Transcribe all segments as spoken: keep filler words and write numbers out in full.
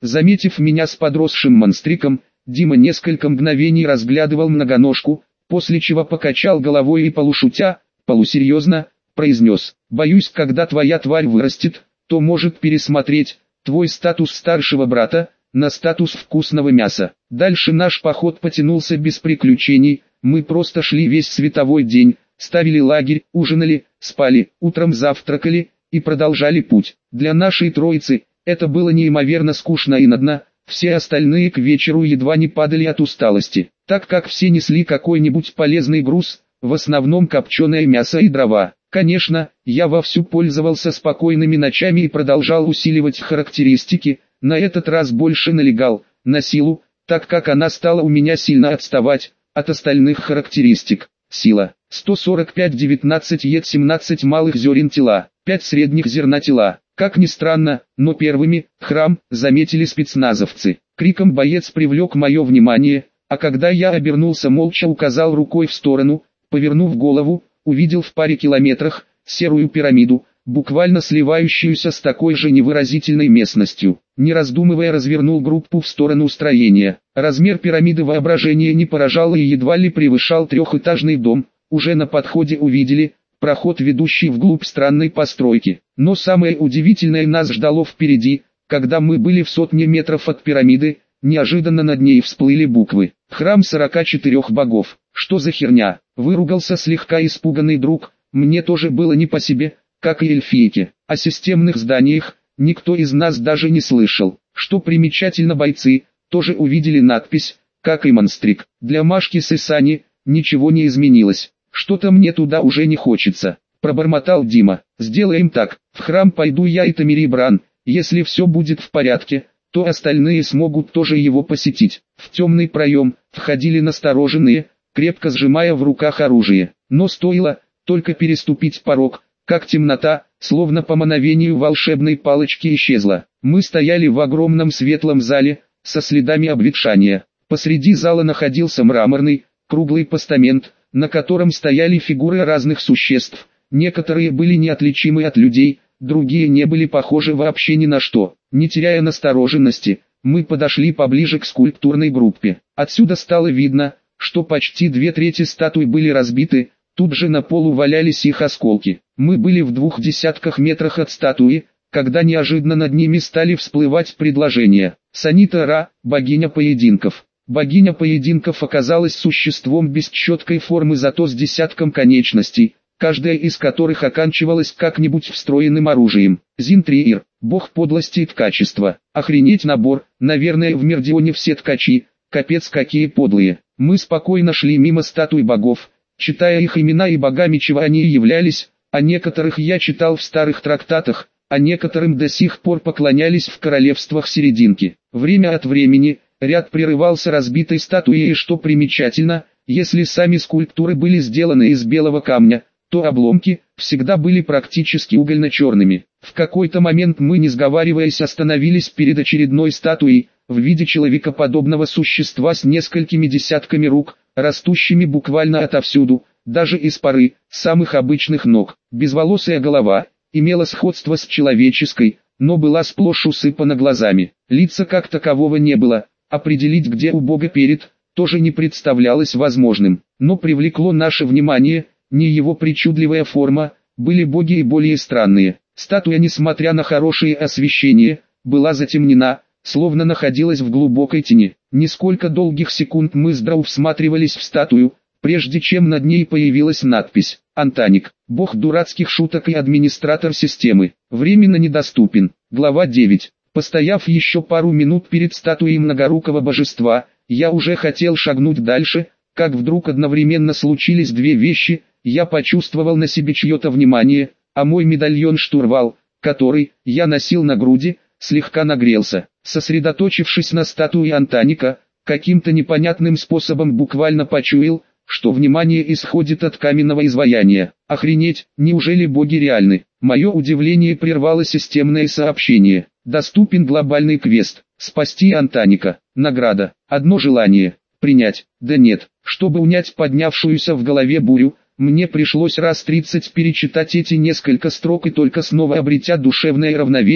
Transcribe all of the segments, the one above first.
Заметив меня с подросшим монстриком, Дима несколько мгновений разглядывал многоножку, после чего покачал головой и полушутя, полусерьезно, произнес: «Боюсь, когда твоя тварь вырастет, то может пересмотреть твой статус старшего брата на статус вкусного мяса». Дальше наш поход потянулся без приключений, мы просто шли весь световой день, ставили лагерь, ужинали, спали, утром завтракали и продолжали путь. Для нашей троицы это было неимоверно скучно и нудно, все остальные к вечеру едва не падали от усталости, так как все несли какой-нибудь полезный груз, в основном копченое мясо и дрова. Конечно, я вовсю пользовался спокойными ночами и продолжал усиливать характеристики, на этот раз больше налегал на силу, так как она стала у меня сильно отставать от остальных характеристик. Сила сто сорок пять девятнадцать ед семнадцать малых зерен тела, пять средних зерна тела. Как ни странно, но первыми храм заметили спецназовцы. Криком боец привлек мое внимание, а когда я обернулся, молча указал рукой в сторону, повернув голову, увидел в паре километрах серую пирамиду, буквально сливающуюся с такой же невыразительной местностью. Не раздумывая, развернул группу в сторону строения. Размер пирамиды воображение не поражало и едва ли превышал трехэтажный дом. Уже на подходе увидели проход, ведущий вглубь странной постройки. Но самое удивительное нас ждало впереди, когда мы были в сотне метров от пирамиды. Неожиданно над ней всплыли буквы: «Храм сорока четырех богов». Что за херня? Выругался слегка испуганный друг. Мне тоже было не по себе, как и эльфийке. О системных зданиях никто из нас даже не слышал. Что примечательно, бойцы тоже увидели надпись, как и монстрик. Для Машки с Исани ничего не изменилось. «Что-то мне туда уже не хочется», — пробормотал Дима. «Сделаем так, в храм пойду я и Тамири Бран, если все будет в порядке, то остальные смогут тоже его посетить». В темный проем входили настороженные, крепко сжимая в руках оружие. Но стоило только переступить порог, как темнота, словно по мановению волшебной палочки, исчезла. Мы стояли в огромном светлом зале, со следами обветшания. Посреди зала находился мраморный, круглый постамент, на котором стояли фигуры разных существ. Некоторые были неотличимы от людей, другие не были похожи вообще ни на что. Не теряя настороженности, мы подошли поближе к скульптурной группе. Отсюда стало видно, что почти две трети статуй были разбиты, тут же на полу валялись их осколки. Мы были в двух десятках метрах от статуи, когда неожиданно над ними стали всплывать предложения. Санита Ра, богиня поединков. Богиня поединков оказалась существом без четкой формы, зато с десятком конечностей, каждая из которых оканчивалась как-нибудь встроенным оружием. Зинтриир, бог подлости и ткачества. Охренеть набор, наверное в Мердионе все ткачи, капец какие подлые. Мы спокойно шли мимо статуй богов, читая их имена и богами, чего они являлись, а некоторых я читал в старых трактатах, а некоторым до сих пор поклонялись в королевствах серединки. Время от времени ряд прерывался разбитой статуей, и что примечательно, если сами скульптуры были сделаны из белого камня, то обломки всегда были практически угольно-черными. В какой-то момент мы, не сговариваясь, остановились перед очередной статуей, в виде человекоподобного существа с несколькими десятками рук, растущими буквально отовсюду, даже из поры самых обычных ног. Безволосая голова имела сходство с человеческой, но была сплошь усыпана глазами. Лица как такового не было, определить, где у бога перед, тоже не представлялось возможным. Но привлекло наше внимание не его причудливая форма, были боги и более странные. Статуя, несмотря на хорошее освещение, была затемнена, словно находилась в глубокой тени. Несколько долгих секунд мы с Драу всматривались в статую, прежде чем над ней появилась надпись: «Антаник, бог дурацких шуток и администратор системы, временно недоступен». Глава девять. Постояв еще пару минут перед статуей многорукого божества, я уже хотел шагнуть дальше, как вдруг одновременно случились две вещи. Я почувствовал на себе чье-то внимание, а мой медальон-штурвал, который я носил на груди, слегка нагрелся. Сосредоточившись на статуе Антаника, каким-то непонятным способом буквально почуял, что внимание исходит от каменного изваяния. Охренеть, неужели боги реальны? Мое удивление прервало системное сообщение. Доступен глобальный квест. Спасти Антаника. Награда. Одно желание. Принять. Да нет. Чтобы унять поднявшуюся в голове бурю, мне пришлось раз тридцать перечитать эти несколько строк, и только снова обретя душевное равновесие,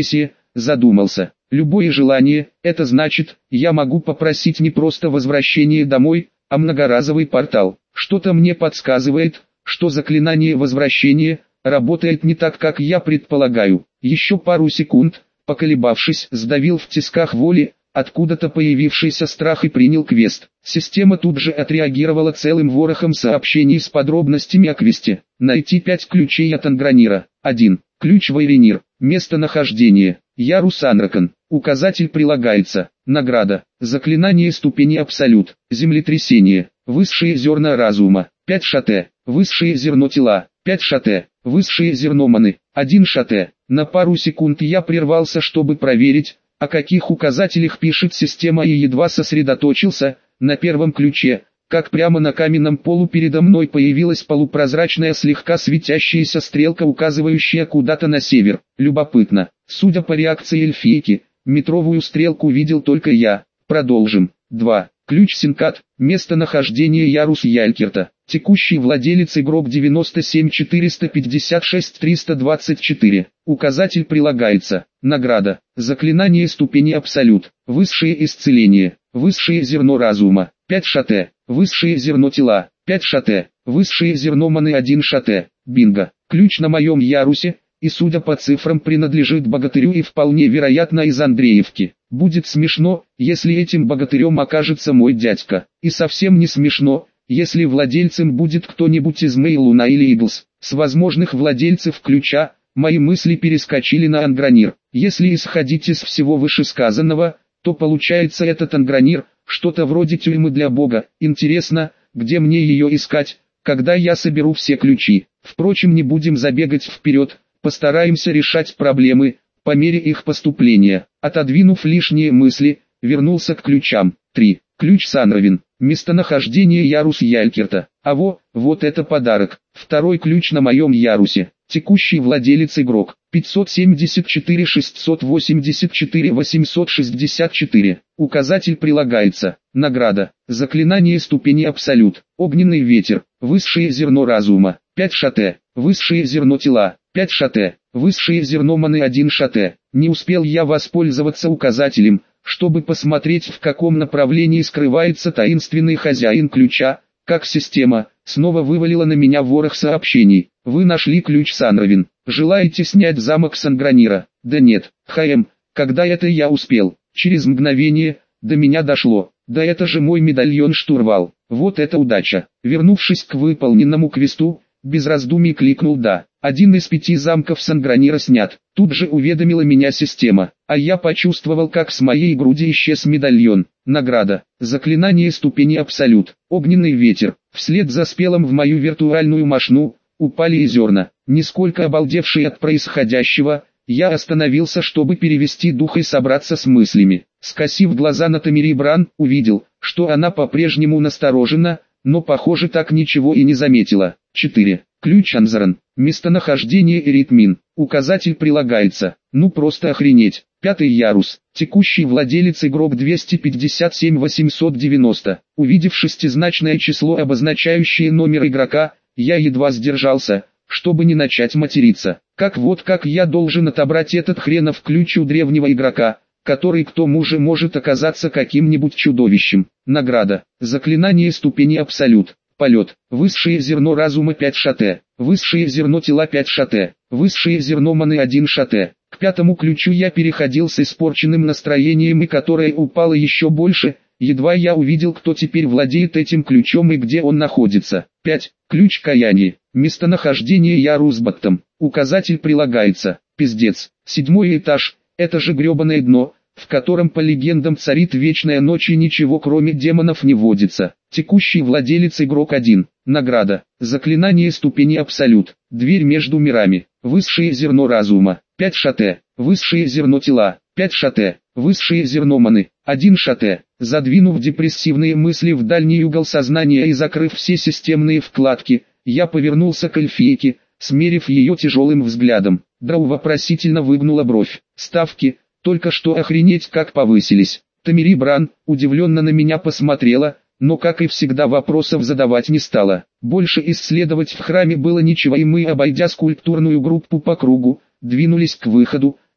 задумался. Любое желание, это значит, я могу попросить не просто возвращение домой, а многоразовый портал. Что-то мне подсказывает, что заклинание возвращения работает не так, как я предполагаю. Еще пару секунд, поколебавшись, сдавил в тисках воли откуда-то появившийся страх и принял квест. Система тут же отреагировала целым ворохом сообщений с подробностями о квесте. Найти пять ключей от Ангранира. один. Ключ Вайренир. Местонахождение. Ярус Анракон. Указатель прилагается. Награда. Заклинание ступени Абсолют. Землетрясение. Высшие зерна разума. пять шате. Высшее зерно тела. пять шате. Высшие зерноманы. один шате. На пару секунд я прервался, чтобы проверить, о каких указателях пишет система, и едва сосредоточился на первом ключе, как прямо на каменном полу передо мной появилась полупрозрачная слегка светящаяся стрелка, указывающая куда-то на север. Любопытно. Судя по реакции эльфийки, метровую стрелку видел только я. Продолжим. два. Ключ Синкат. Местонахождение Ярус Ялькерта. Текущий владелец игрок девяносто семь четыреста пятьдесят шесть триста двадцать четыре. Указатель прилагается. Награда. Заклинание ступени Абсолют. Высшее исцеление. Высшее зерно разума. пять шате. Высшее зерно тела. пять шате. Высшее зерно маны. один шате. Бинго. Ключ на моем ярусе, и судя по цифрам принадлежит богатырю и вполне вероятно из Андреевки. Будет смешно, если этим богатырем окажется мой дядька. И совсем не смешно, если владельцем будет кто-нибудь из Мейлуна или Иглс. С возможных владельцев ключа, мои мысли перескочили на Ангранир. Если исходить из всего вышесказанного, то получается этот Ангранир, что-то вроде тюрьмы для бога. Интересно, где мне ее искать, когда я соберу все ключи. Впрочем, не будем забегать вперед, постараемся решать проблемы по мере их поступления. Отодвинув лишние мысли, вернулся к ключам. три. Ключ Санровин. Местонахождение Ярус Ялькерта. А во, вот это подарок. Второй ключ на моем ярусе. Текущий владелец игрок. пятьсот семьдесят четыре шестьсот восемьдесят четыре восемьсот шестьдесят четыре. Указатель прилагается. Награда. Заклинание ступени Абсолют. Огненный ветер. Высшее зерно разума. пять шате. Высшее зерно тела. пять шате. Высшее зерно маны. один шате. Не успел я воспользоваться указателем, чтобы посмотреть, в каком направлении скрывается таинственный хозяин ключа, как система снова вывалила на меня ворох сообщений. Вы нашли ключ Санровин. Желаете снять замок с Ангранира? Да нет, хм, когда это я успел? Через мгновение до меня дошло. Да это же мой медальон-штурвал. Вот это удача. Вернувшись к выполненному квесту, без раздумий кликнул «Да». Один из пяти замков с Ангранира снят. Тут же уведомила меня система, а я почувствовал, как с моей груди исчез медальон. Награда. Заклинание ступени Абсолют. Огненный ветер. Вслед за спелом в мою виртуальную мошну упали и зерна. Нисколько обалдевший от происходящего, я остановился, чтобы перевести дух и собраться с мыслями. Скосив глаза на Тамири Бран, увидел, что она по-прежнему насторожена, но похоже так ничего и не заметила. четыре. Ключ Анзаран. Местонахождение Эритмин. Указатель прилагается. Ну просто охренеть. Пятый ярус. Текущий владелец игрок двести пятьдесят семь восемьсот девяносто. Увидев шестизначное число, обозначающее номер игрока, я едва сдержался, чтобы не начать материться. Как вот как я должен отобрать этот хренов ключ у древнего игрока, который к тому же может оказаться каким-нибудь чудовищем. Награда. Заклинание ступени Абсолют. Полет. Высшее зерно разума пять шате. Высшее зерно тела пять шате. Высшее зерно маны один шате. К пятому ключу я переходил с испорченным настроением, и которое упало еще больше, едва я увидел, кто теперь владеет этим ключом и где он находится. пять. Ключ Каяния. Местонахождение Ярусбаттом. Указатель прилагается. Пиздец. Седьмой этаж. Это же гребаное дно, в котором по легендам царит вечная ночь и ничего кроме демонов не водится. Текущий владелец игрок один. Награда. Заклинание ступени Абсолют. Дверь между мирами. Высшее зерно разума. пять шате. Высшее зерно тела. пять шате. Высшее зерно маны. один шате. Задвинув депрессивные мысли в дальний угол сознания и закрыв все системные вкладки, я повернулся к эльфийке, смерив ее тяжелым взглядом. Драу вопросительно выгнула бровь. Ставки, только что охренеть как повысились. Тамири Бран удивленно на меня посмотрела, но как и всегда вопросов задавать не стала. Больше исследовать в храме было нечего, и мы, обойдя скульптурную группу по кругу, двинулись к выходу,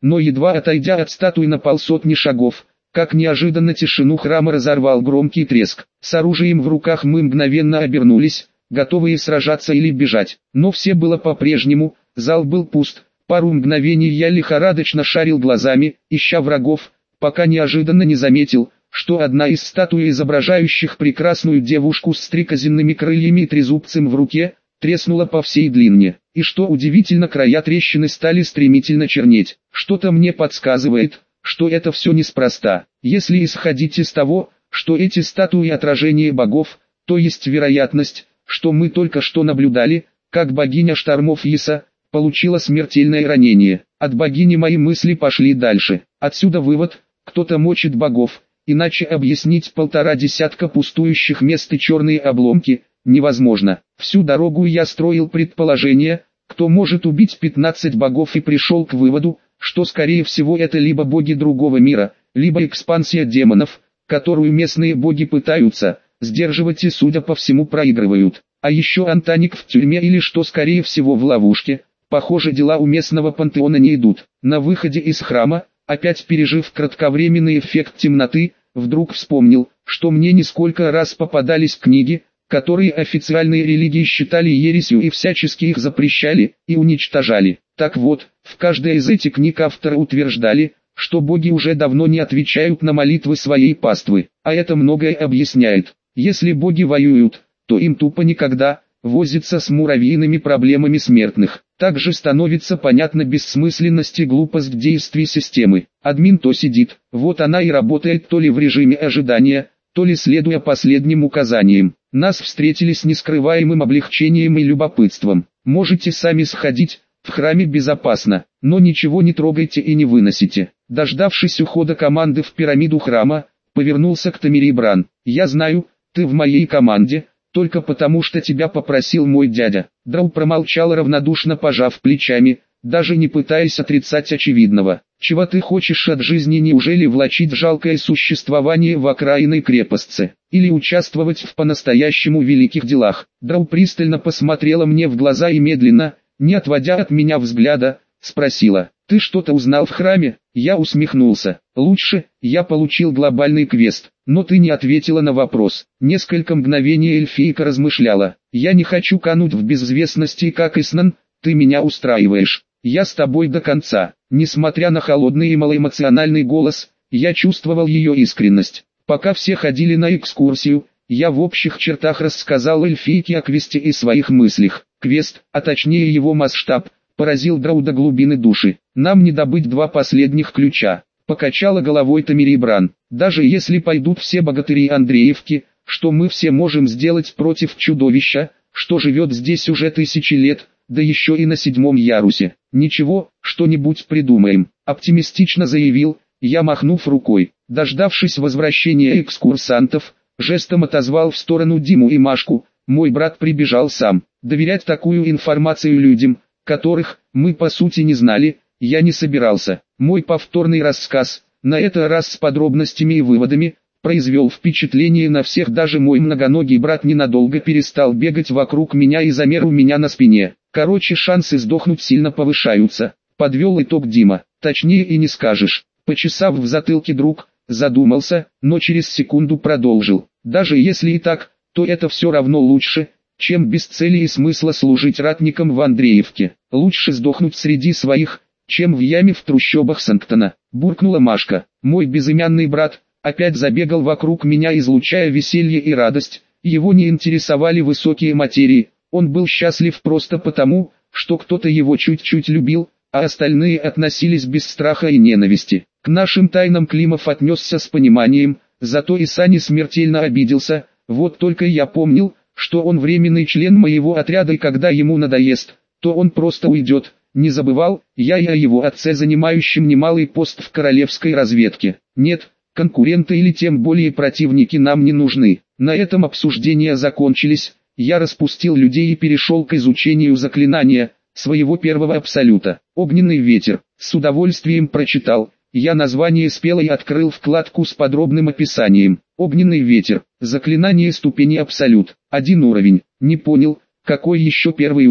но едва отойдя от статуи на полсотни шагов, как неожиданно тишину храма разорвал громкий треск. С оружием в руках мы мгновенно обернулись, готовые сражаться или бежать. Но все было по-прежнему, зал был пуст. Пару мгновений я лихорадочно шарил глазами, ища врагов, пока неожиданно не заметил, что одна из статуй, изображающих прекрасную девушку с стрекозинными крыльями и трезубцем в руке, треснула по всей длине. И что удивительно, края трещины стали стремительно чернеть. Что-то мне подсказывает, что это все неспроста. Если исходить из того, что эти статуи отражение богов, то есть вероятность, что мы только что наблюдали, как богиня штормов Иса получила смертельное ранение. От богини мои мысли пошли дальше. Отсюда вывод: кто-то мочит богов, иначе объяснить полтора десятка пустующих мест и черные обломки невозможно. Всю дорогу я строил предположение, кто может убить пятнадцать богов, и пришел к выводу, что скорее всего это либо боги другого мира, либо экспансия демонов, которую местные боги пытаются сдерживать и, судя по всему, проигрывают. А еще Антоник в тюрьме или, что скорее всего, в ловушке. Похоже, дела у местного пантеона не идут. На выходе из храма, опять пережив кратковременный эффект темноты, вдруг вспомнил, что мне несколько раз попадались книги, которые официальные религии считали ересью и всячески их запрещали и уничтожали. Так вот, в каждой из этих книг авторы утверждали, что боги уже давно не отвечают на молитвы своей паствы, а это многое объясняет. Если боги воюют, то им тупо никогда возиться с муравьиными проблемами смертных. Также становится понятна бессмысленность и глупость действий системы. Админ то сидит, вот она и работает то ли в режиме ожидания, то ли следуя последним указаниям. Нас встретили с нескрываемым облегчением и любопытством. Можете сами сходить, в храме безопасно, но ничего не трогайте и не выносите. Дождавшись ухода команды в пирамиду храма, повернулся к Тамири Бран. Я знаю, ты в моей команде, только потому что тебя попросил мой дядя. Драу промолчал, равнодушно пожав плечами, даже не пытаясь отрицать очевидного. Чего ты хочешь от жизни? Неужели влачить жалкое существование в окраинной крепостце? Или участвовать в по-настоящему великих делах? Драу пристально посмотрела мне в глаза и медленно, не отводя от меня взгляда, спросила: «Ты что-то узнал в храме?» Я усмехнулся. «Лучше, я получил глобальный квест, но ты не ответила на вопрос». Несколько мгновений эльфийка размышляла. «Я не хочу кануть в безвестности, как Иснан, ты меня устраиваешь. Я с тобой до конца». Несмотря на холодный и малоэмоциональный голос, я чувствовал ее искренность. Пока все ходили на экскурсию, я в общих чертах рассказал эльфийке о квесте и своих мыслях. Квест, а точнее его масштаб, поразил Драу до глубины души. «Нам не добыть два последних ключа», — покачала головой Тамири Бран. «Даже если пойдут все богатыри Андреевки, что мы все можем сделать против чудовища, что живет здесь уже тысячи лет, да еще и на седьмом ярусе? Ничего, что-нибудь придумаем», — оптимистично заявил я, махнув рукой. Дождавшись возвращения экскурсантов, жестом отозвал в сторону Диму и Машку. Мой брат прибежал сам. Доверять такую информацию людям, которых мы по сути не знали, я не собирался. Мой повторный рассказ, на этот раз с подробностями и выводами, произвел впечатление на всех. Даже мой многоногий брат ненадолго перестал бегать вокруг меня и замер у меня на спине. Короче, шансы сдохнуть сильно повышаются, подвел итог Дима. Точнее и не скажешь. Почесав в затылке, друг задумался, но через секунду продолжил. Даже если и так, то это все равно лучше, чем без цели и смысла служить ратником в Андреевке. Лучше сдохнуть среди своих, чем в яме в трущобах Санктона, буркнула Машка. Мой безымянный брат опять забегал вокруг меня, излучая веселье и радость. Его не интересовали высокие материи, он был счастлив просто потому, что кто-то его чуть-чуть любил, а остальные относились без страха и ненависти. К нашим тайнам Климов отнесся с пониманием, зато Иса смертельно обиделся. Вот только я помнил, что он временный член моего отряда, и когда ему надоест, то он просто уйдет. Не забывал я и о его отце, занимающем немалый пост в королевской разведке. Нет, конкуренты или тем более противники нам не нужны. На этом обсуждения закончились. Я распустил людей и перешел к изучению заклинания, своего первого абсолюта. Огненный ветер. С удовольствием прочитал я название, спел и открыл вкладку с подробным описанием. Огненный ветер. Заклинание ступени абсолют. Один уровень. Не понял, какой еще первый уровень?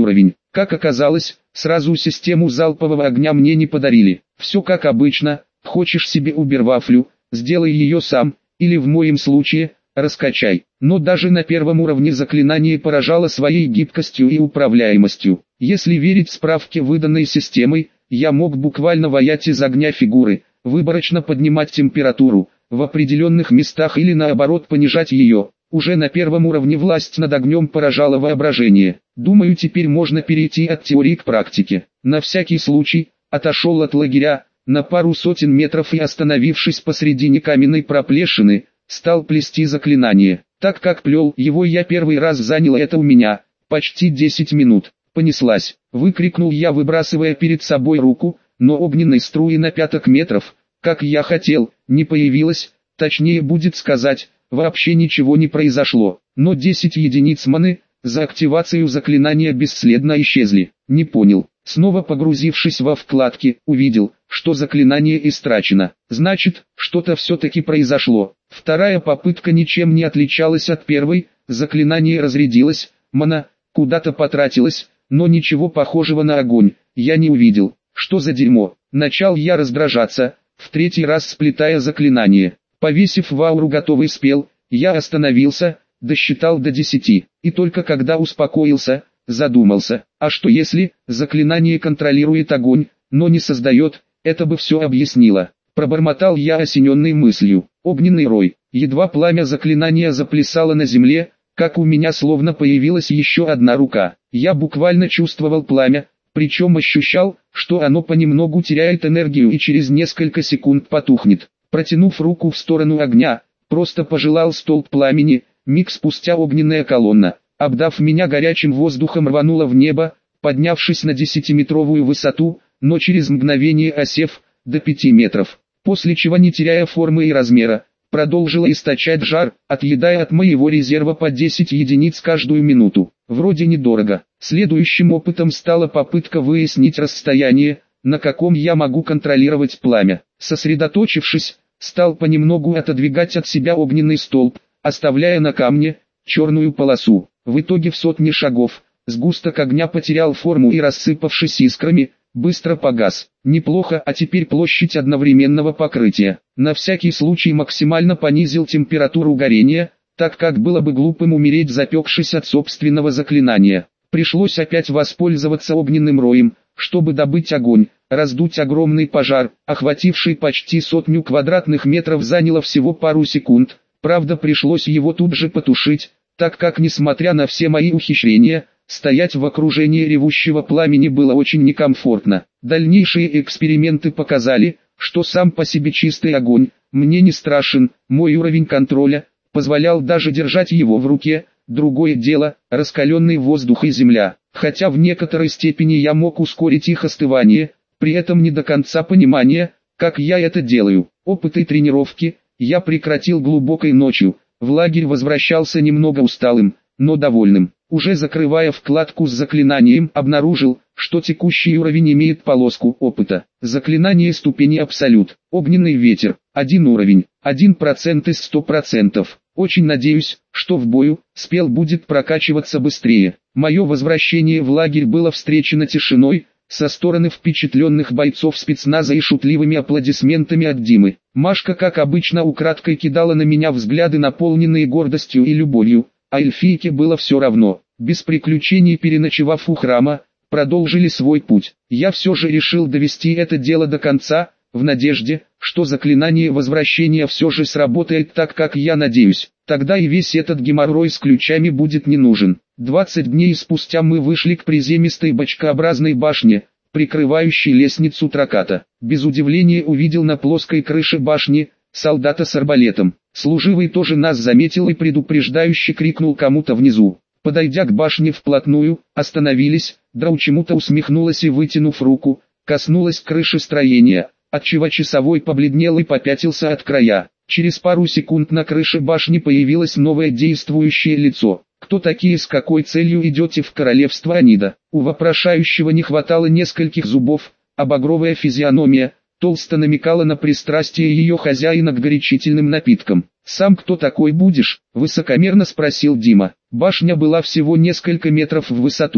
Как оказалось, сразу систему залпового огня мне не подарили. Все как обычно, хочешь себе убервафлю, сделай ее сам, или в моем случае, раскачай. Но даже на первом уровне заклинание поражало своей гибкостью и управляемостью. Если верить справке, выданной системой, я мог буквально ваять из огня фигуры, выборочно поднимать температуру в определенных местах или наоборот понижать ее. Уже на первом уровне власть над огнем поражала воображение. Думаю, теперь можно перейти от теории к практике. На всякий случай, отошел от лагеря, на пару сотен метров и, остановившись посредине каменной проплешины, стал плести заклинание. Так как плел его я первый раз, заняло это у меня почти десять минут. Понеслась, выкрикнул я, выбрасывая перед собой руку, но огненной струи на пяток метров, как я хотел, не появилось, точнее будет сказать, вообще ничего не произошло. Но десять единиц маны за активацию заклинания бесследно исчезли. Не понял. Снова погрузившись во вкладки, увидел, что заклинание истрачено. Значит, что-то все-таки произошло. Вторая попытка ничем не отличалась от первой, заклинание разрядилось, мана куда-то потратилась, но ничего похожего на огонь я не увидел. Что за дерьмо? Начал я раздражаться, в третий раз сплетая заклинание. Повесив в ауру готовый спел, я остановился, досчитал до десяти, и только когда успокоился, задумался, а что если заклинание контролирует огонь, но не создает, это бы все объяснило. Пробормотал я, осененный мыслью. Огненный рой. Едва пламя заклинания заплясало на земле, как у меня словно появилась еще одна рука. Я буквально чувствовал пламя, причем ощущал, что оно понемногу теряет энергию и через несколько секунд потухнет. Протянув руку в сторону огня, просто пожелал столб пламени, миг спустя огненная колонна, обдав меня горячим воздухом, рванула в небо, поднявшись на десятиметровую высоту, но через мгновение осев до пяти метров, после чего, не теряя формы и размера, продолжила источать жар, отъедая от моего резерва по десять единиц каждую минуту. Вроде недорого. Следующим опытом стала попытка выяснить расстояние, на каком я могу контролировать пламя. Сосредоточившись, стал понемногу отодвигать от себя огненный столб, оставляя на камне черную полосу. В итоге в сотни шагов сгусток огня потерял форму и, рассыпавшись искрами, быстро погас. Неплохо, а теперь площадь одновременного покрытия. На всякий случай максимально понизил температуру горения, так как было бы глупым умереть, запекшись от собственного заклинания. Пришлось опять воспользоваться огненным роем, чтобы добыть огонь. Раздуть огромный пожар, охвативший почти сотню квадратных метров, заняло всего пару секунд. Правда, пришлось его тут же потушить, так как, несмотря на все мои ухищрения, стоять в окружении ревущего пламени было очень некомфортно. Дальнейшие эксперименты показали, что сам по себе чистый огонь мне не страшен, мой уровень контроля позволял даже держать его в руке. Другое дело, раскаленный воздух и земля. Хотя в некоторой степени я мог ускорить их остывание, при этом не до конца понимания, как я это делаю. Опыты тренировки я прекратил глубокой ночью, в лагерь возвращался немного усталым, но довольным. Уже закрывая вкладку с заклинанием, обнаружил, что текущий уровень имеет полоску опыта. Заклинание ступени Абсолют. Огненный ветер. Один уровень. один процент из ста процентов. Очень надеюсь, что в бою спел будет прокачиваться быстрее. Мое возвращение в лагерь было встречено тишиной со стороны впечатленных бойцов спецназа и шутливыми аплодисментами от Димы. Машка, как обычно, украдкой кидала на меня взгляды, наполненные гордостью и любовью, а эльфийке было все равно. Без приключений, переночевав у храма, продолжили свой путь. Я все же решил довести это дело до конца, в надежде, что заклинание возвращения все же сработает так, как я надеюсь. Тогда и весь этот геморрой с ключами будет не нужен. двадцать дней спустя мы вышли к приземистой бочкообразной башне, прикрывающей лестницу Траката. Без удивления увидел на плоской крыше башни солдата с арбалетом. Служивый тоже нас заметил и предупреждающе крикнул кому-то внизу. Подойдя к башне вплотную, остановились, Драу чему-то усмехнулась и, вытянув руку, коснулась крыши строения, отчего часовой побледнел и попятился от края. Через пару секунд на крыше башни появилось новое действующее лицо. «Кто такие, с какой целью идете в королевство Анида?» У вопрошающего не хватало нескольких зубов, а багровая физиономия толсто намекала на пристрастие ее хозяина к горячительным напиткам. «Сам кто такой будешь?» – высокомерно спросил Дима. Башня была всего несколько метров в высоту,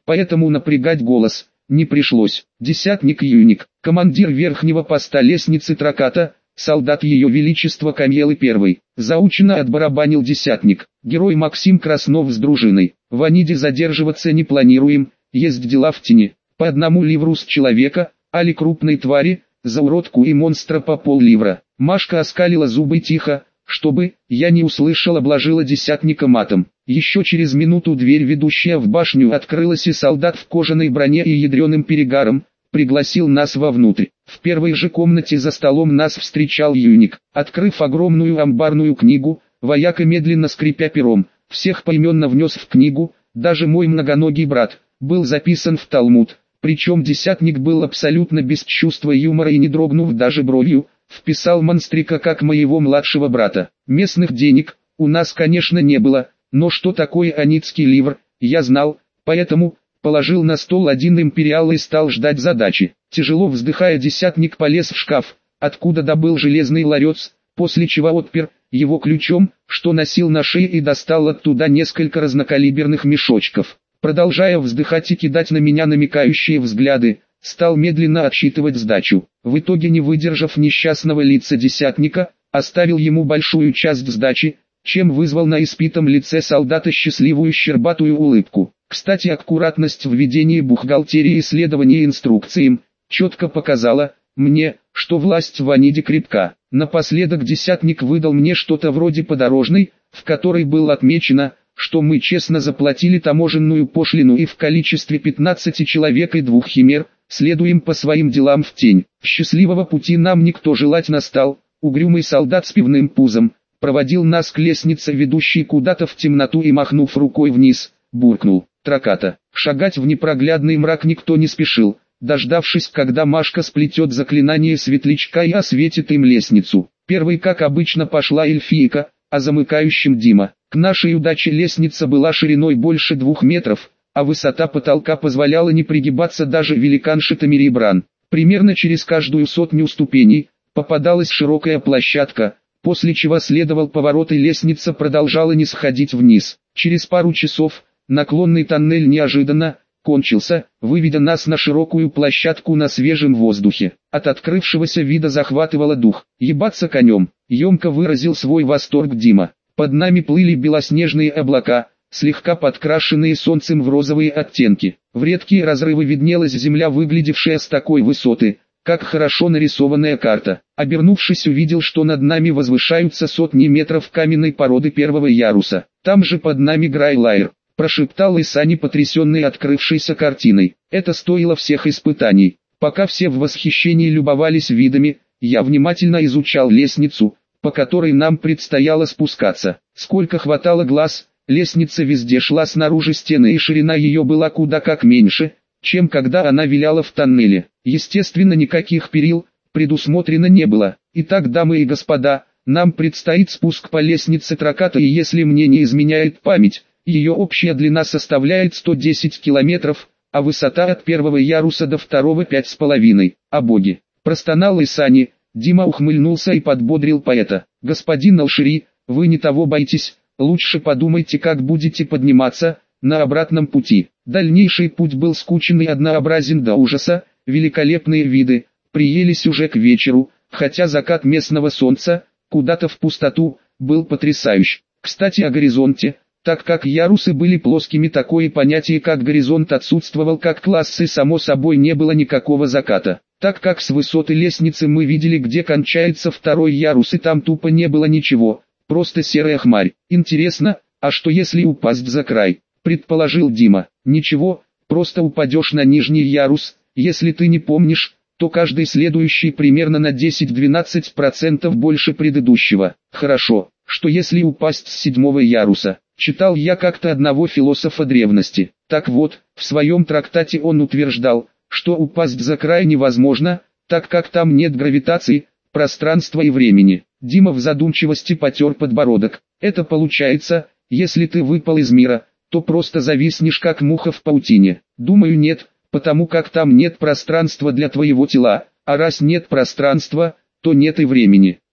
поэтому напрягать голос не пришлось. Десятник Юник, командир верхнего поста лестницы Траката, солдат Ее Величества Камелы Первой, заучено отбарабанил десятник. Герой Максим Краснов с дружиной. В Аниде задерживаться не планируем, есть дела в тени. По одному ливру с человека, али крупной твари, за уродку и монстра по пол-ливра. Машка оскалила зубы тихо, чтобы я не услышал, обложила десятника матом. Еще через минуту дверь, ведущая в башню, открылась, и солдат в кожаной броне и ядреным перегаром пригласил нас вовнутрь. В первой же комнате за столом нас встречал Юник. Открыв огромную амбарную книгу, вояка, медленно скрипя пером, всех поименно внес в книгу, даже мой многоногий брат был записан в Талмуд. Причем десятник был абсолютно без чувства юмора и, не дрогнув даже бровью, вписал монстрика как моего младшего брата. Местных денег у нас, конечно, не было, но что такое аницкий ливр, я знал, поэтому положил на стол один империал и стал ждать задачи. Тяжело вздыхая, десятник полез в шкаф, откуда добыл железный ларец, после чего отпер его ключом, что носил на шее, и достал оттуда несколько разнокалиберных мешочков. Продолжая вздыхать и кидать на меня намекающие взгляды, стал медленно отсчитывать сдачу. В итоге, не выдержав несчастного лица десятника, оставил ему большую часть сдачи, чем вызвал на испитом лице солдата счастливую щербатую улыбку. Кстати, аккуратность в ведении бухгалтерии и следования инструкциям четко показала мне, что власть в Аниде крепка. Напоследок десятник выдал мне что-то вроде подорожной, в которой было отмечено, что мы честно заплатили таможенную пошлину и в количестве пятнадцати человек и двух химер следуем по своим делам в тень. Счастливого пути нам никто желать настал. Угрюмый солдат с пивным пузом проводил нас к лестнице, ведущей куда-то в темноту, и, махнув рукой вниз, буркнул: «Траката». Шагать в непроглядный мрак никто не спешил, дождавшись, когда Машка сплетет заклинание светлячка и осветит им лестницу. Первой, как обычно, пошла эльфийка, а замыкающим Дима. К нашей удаче лестница была шириной больше двух метров, а высота потолка позволяла не пригибаться даже великанше Тамирибран. Примерно через каждую сотню ступеней попадалась широкая площадка, после чего следовал поворот, и лестница продолжала не сходить вниз. Через пару часов наклонный тоннель неожиданно кончился, выведя нас на широкую площадку на свежем воздухе. От открывшегося вида захватывало дух. «Ебаться конем», — емко выразил свой восторг Дима. Под нами плыли белоснежные облака, слегка подкрашенные солнцем в розовые оттенки. В редкие разрывы виднелась земля, выглядевшая с такой высоты, как хорошо нарисованная карта. Обернувшись, увидел, что над нами возвышаются сотни метров каменной породы первого яруса. «Там же под нами Грайлайр», — прошептал Исани, потрясенный открывшейся картиной. Это стоило всех испытаний. Пока все в восхищении любовались видами, я внимательно изучал лестницу, по которой нам предстояло спускаться. Сколько хватало глаз, лестница везде шла снаружи стены, и ширина ее была куда как меньше, чем когда она виляла в тоннеле. Естественно, никаких перил предусмотрено не было. Итак, дамы и господа, нам предстоит спуск по лестнице Траката, и если мне не изменяет память, ее общая длина составляет сто десять километров, а высота от первого яруса до второго пять с половиной. А боги! Простонал Исани. Дима ухмыльнулся и подбодрил поэта. «Господин Алшири, вы не того боитесь, лучше подумайте, как будете подниматься на обратном пути». Дальнейший путь был скучен и однообразен до ужаса, великолепные виды приелись уже к вечеру, хотя закат местного солнца, куда-то в пустоту, был потрясающий. Кстати, о горизонте. Так как ярусы были плоскими, такое понятие как горизонт отсутствовал как класс, и само собой не было никакого заката. Так как с высоты лестницы мы видели, где кончается второй ярус, и там тупо не было ничего, просто серая хмарь. «Интересно, а что если упасть за край?» — предположил Дима. «Ничего, просто упадешь на нижний ярус. Если ты не помнишь, то каждый следующий примерно на десять-двенадцать процентов больше предыдущего. Хорошо, что если упасть с седьмого яруса?» Читал я как-то одного философа древности. Так вот, в своем трактате он утверждал, что упасть за край невозможно, так как там нет гравитации, пространства и времени. Дима в задумчивости потер подбородок. Это получается, если ты выпал из мира, то просто зависнешь как муха в паутине. Думаю, нет, потому как там нет пространства для твоего тела, а раз нет пространства, то нет и времени.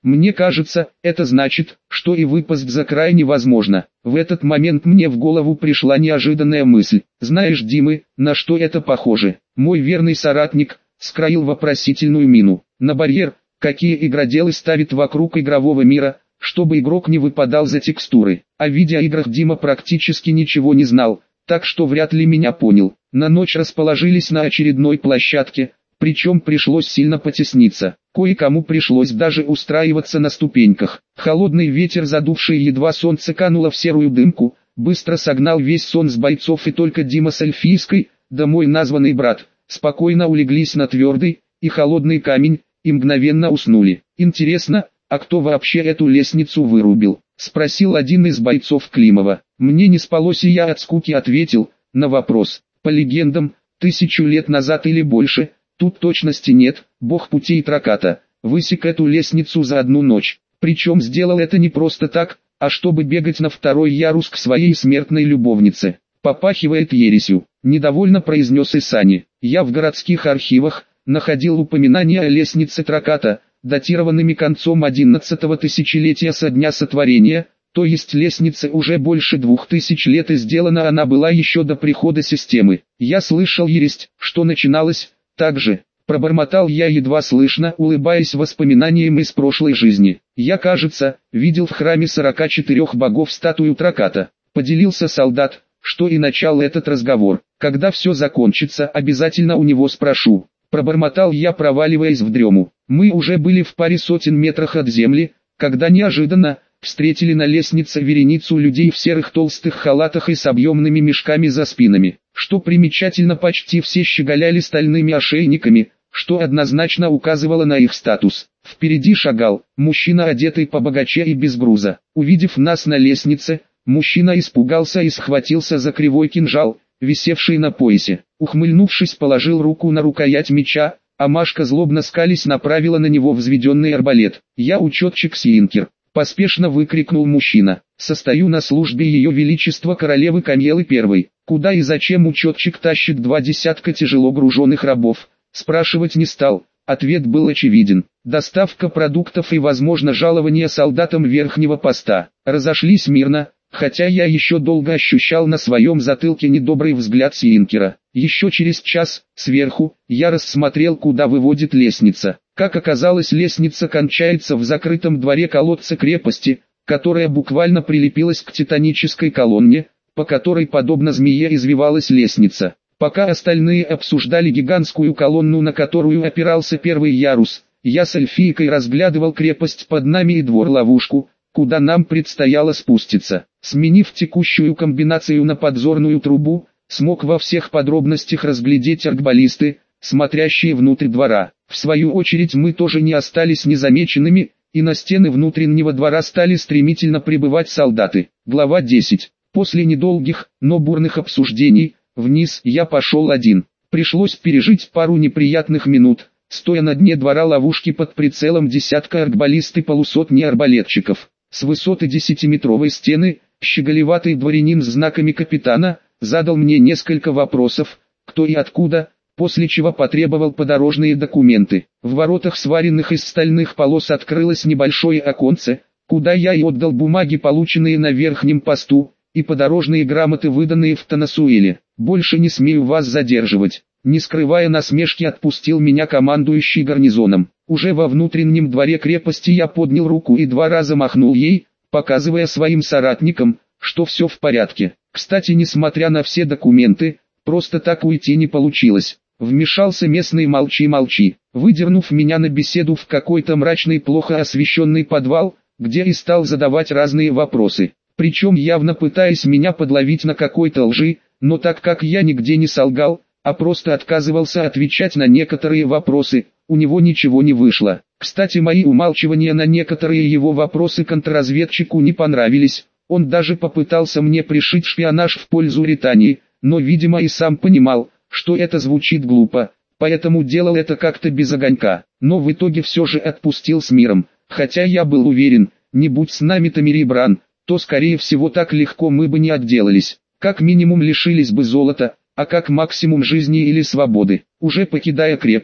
Мне кажется, это значит, что и выпасть за край невозможно. В этот момент мне в голову пришла неожиданная мысль. Знаешь, Димы, на что это похоже? Мой верный соратник скроил вопросительную мину. На барьер, какие игроделы ставят вокруг игрового мира, чтобы игрок не выпадал за текстуры. О видеоиграх Дима практически ничего не знал, так что вряд ли меня понял. На ночь расположились на очередной площадке, причем пришлось сильно потесниться. Кое-кому пришлось даже устраиваться на ступеньках. Холодный ветер, задувший едва солнце кануло в серую дымку, быстро согнал весь сон с бойцов, и только Дима с эльфийской, да мой названный брат, спокойно улеглись на твердый и холодный камень и мгновенно уснули. Интересно, а кто вообще эту лестницу вырубил? Спросил один из бойцов Климова. Мне не спалось, и я от скуки ответил на вопрос. По легендам, тысячу лет назад или больше, тут точности нет, бог путей Траката высек эту лестницу за одну ночь. Причем сделал это не просто так, а чтобы бегать на второй ярус к своей смертной любовнице. Попахивает ересью, недовольно произнес Исани. Я в городских архивах находил упоминания о лестнице Траката, датированными концом одиннадцатого тысячелетия со дня сотворения, то есть лестнице уже больше двух тысяч лет, и сделана она была еще до прихода системы. Я слышал ересь, что начиналось так же. Пробормотал я едва слышно, улыбаясь воспоминаниям из прошлой жизни. Я, кажется, видел в храме сорока четырех богов статую Траката. Поделился солдат, что и начал этот разговор. Когда все закончится, обязательно у него спрошу. Пробормотал я, проваливаясь в дрему. Мы уже были в паре сотен метрах от земли, когда неожиданно встретили на лестнице вереницу людей в серых толстых халатах и с объемными мешками за спинами. Что примечательно, почти все щеголяли стальными ошейниками, что однозначно указывало на их статус. Впереди шагал мужчина, одетый побогаче и без груза. Увидев нас на лестнице, мужчина испугался и схватился за кривой кинжал, висевший на поясе. Ухмыльнувшись, положил руку на рукоять меча, а Машка, злобно скались, направила на него взведенный арбалет. «Я учетчик Сиинкер», — поспешно выкрикнул мужчина. «Состою на службе Ее Величества Королевы Камелы Первой». Куда и зачем учетчик тащит два десятка тяжело груженных рабов? Спрашивать не стал, ответ был очевиден. Доставка продуктов и, возможно, жалование солдатам верхнего поста. Разошлись мирно, хотя я еще долго ощущал на своем затылке недобрый взгляд Сиинкера. Еще через час, сверху, я рассмотрел, куда выводит лестница. Как оказалось, лестница кончается в закрытом дворе колодца крепости, которая буквально прилепилась к титанической колонне, по которой подобно змее извивалась лестница. Пока остальные обсуждали гигантскую колонну, на которую опирался первый ярус, я с эльфийкой разглядывал крепость под нами и двор-ловушку, куда нам предстояло спуститься. Сменив текущую комбинацию на подзорную трубу, смог во всех подробностях разглядеть аркбаллисты, смотрящие внутрь двора. В свою очередь мы тоже не остались незамеченными, и на стены внутреннего двора стали стремительно прибывать солдаты. Глава десять. После недолгих, но бурных обсуждений, вниз я пошел один. Пришлось пережить пару неприятных минут, стоя на дне двора ловушки под прицелом десятка аркбаллист и полусотни арбалетчиков. С высоты десятиметровой стены, щеголеватый дворянин с знаками капитана, задал мне несколько вопросов, кто и откуда, после чего потребовал подорожные документы. В воротах, сваренных из стальных полос, открылось небольшое оконце, куда я и отдал бумаги, полученные на верхнем посту, и подорожные грамоты, выданные в Танасуэле. «Больше не смею вас задерживать», — не скрывая насмешки, отпустил меня командующий гарнизоном. Уже во внутреннем дворе крепости я поднял руку и два раза махнул ей, показывая своим соратникам, что все в порядке. Кстати, несмотря на все документы, просто так уйти не получилось. Вмешался местный молчи-молчи, выдернув меня на беседу в какой-то мрачный, плохо освещенный подвал, где и стал задавать разные вопросы. Причем явно пытаясь меня подловить на какой-то лжи, но так как я нигде не солгал, а просто отказывался отвечать на некоторые вопросы, у него ничего не вышло. Кстати, мои умалчивания на некоторые его вопросы контрразведчику не понравились, он даже попытался мне пришить шпионаж в пользу Ритании, но видимо и сам понимал, что это звучит глупо, поэтому делал это как-то без огонька, но в итоге все же отпустил с миром, хотя я был уверен, не будь с нами Тамири Бран, то скорее всего так легко мы бы не отделались, как минимум лишились бы золота, а как максимум жизни или свободы. Уже покидая крепость,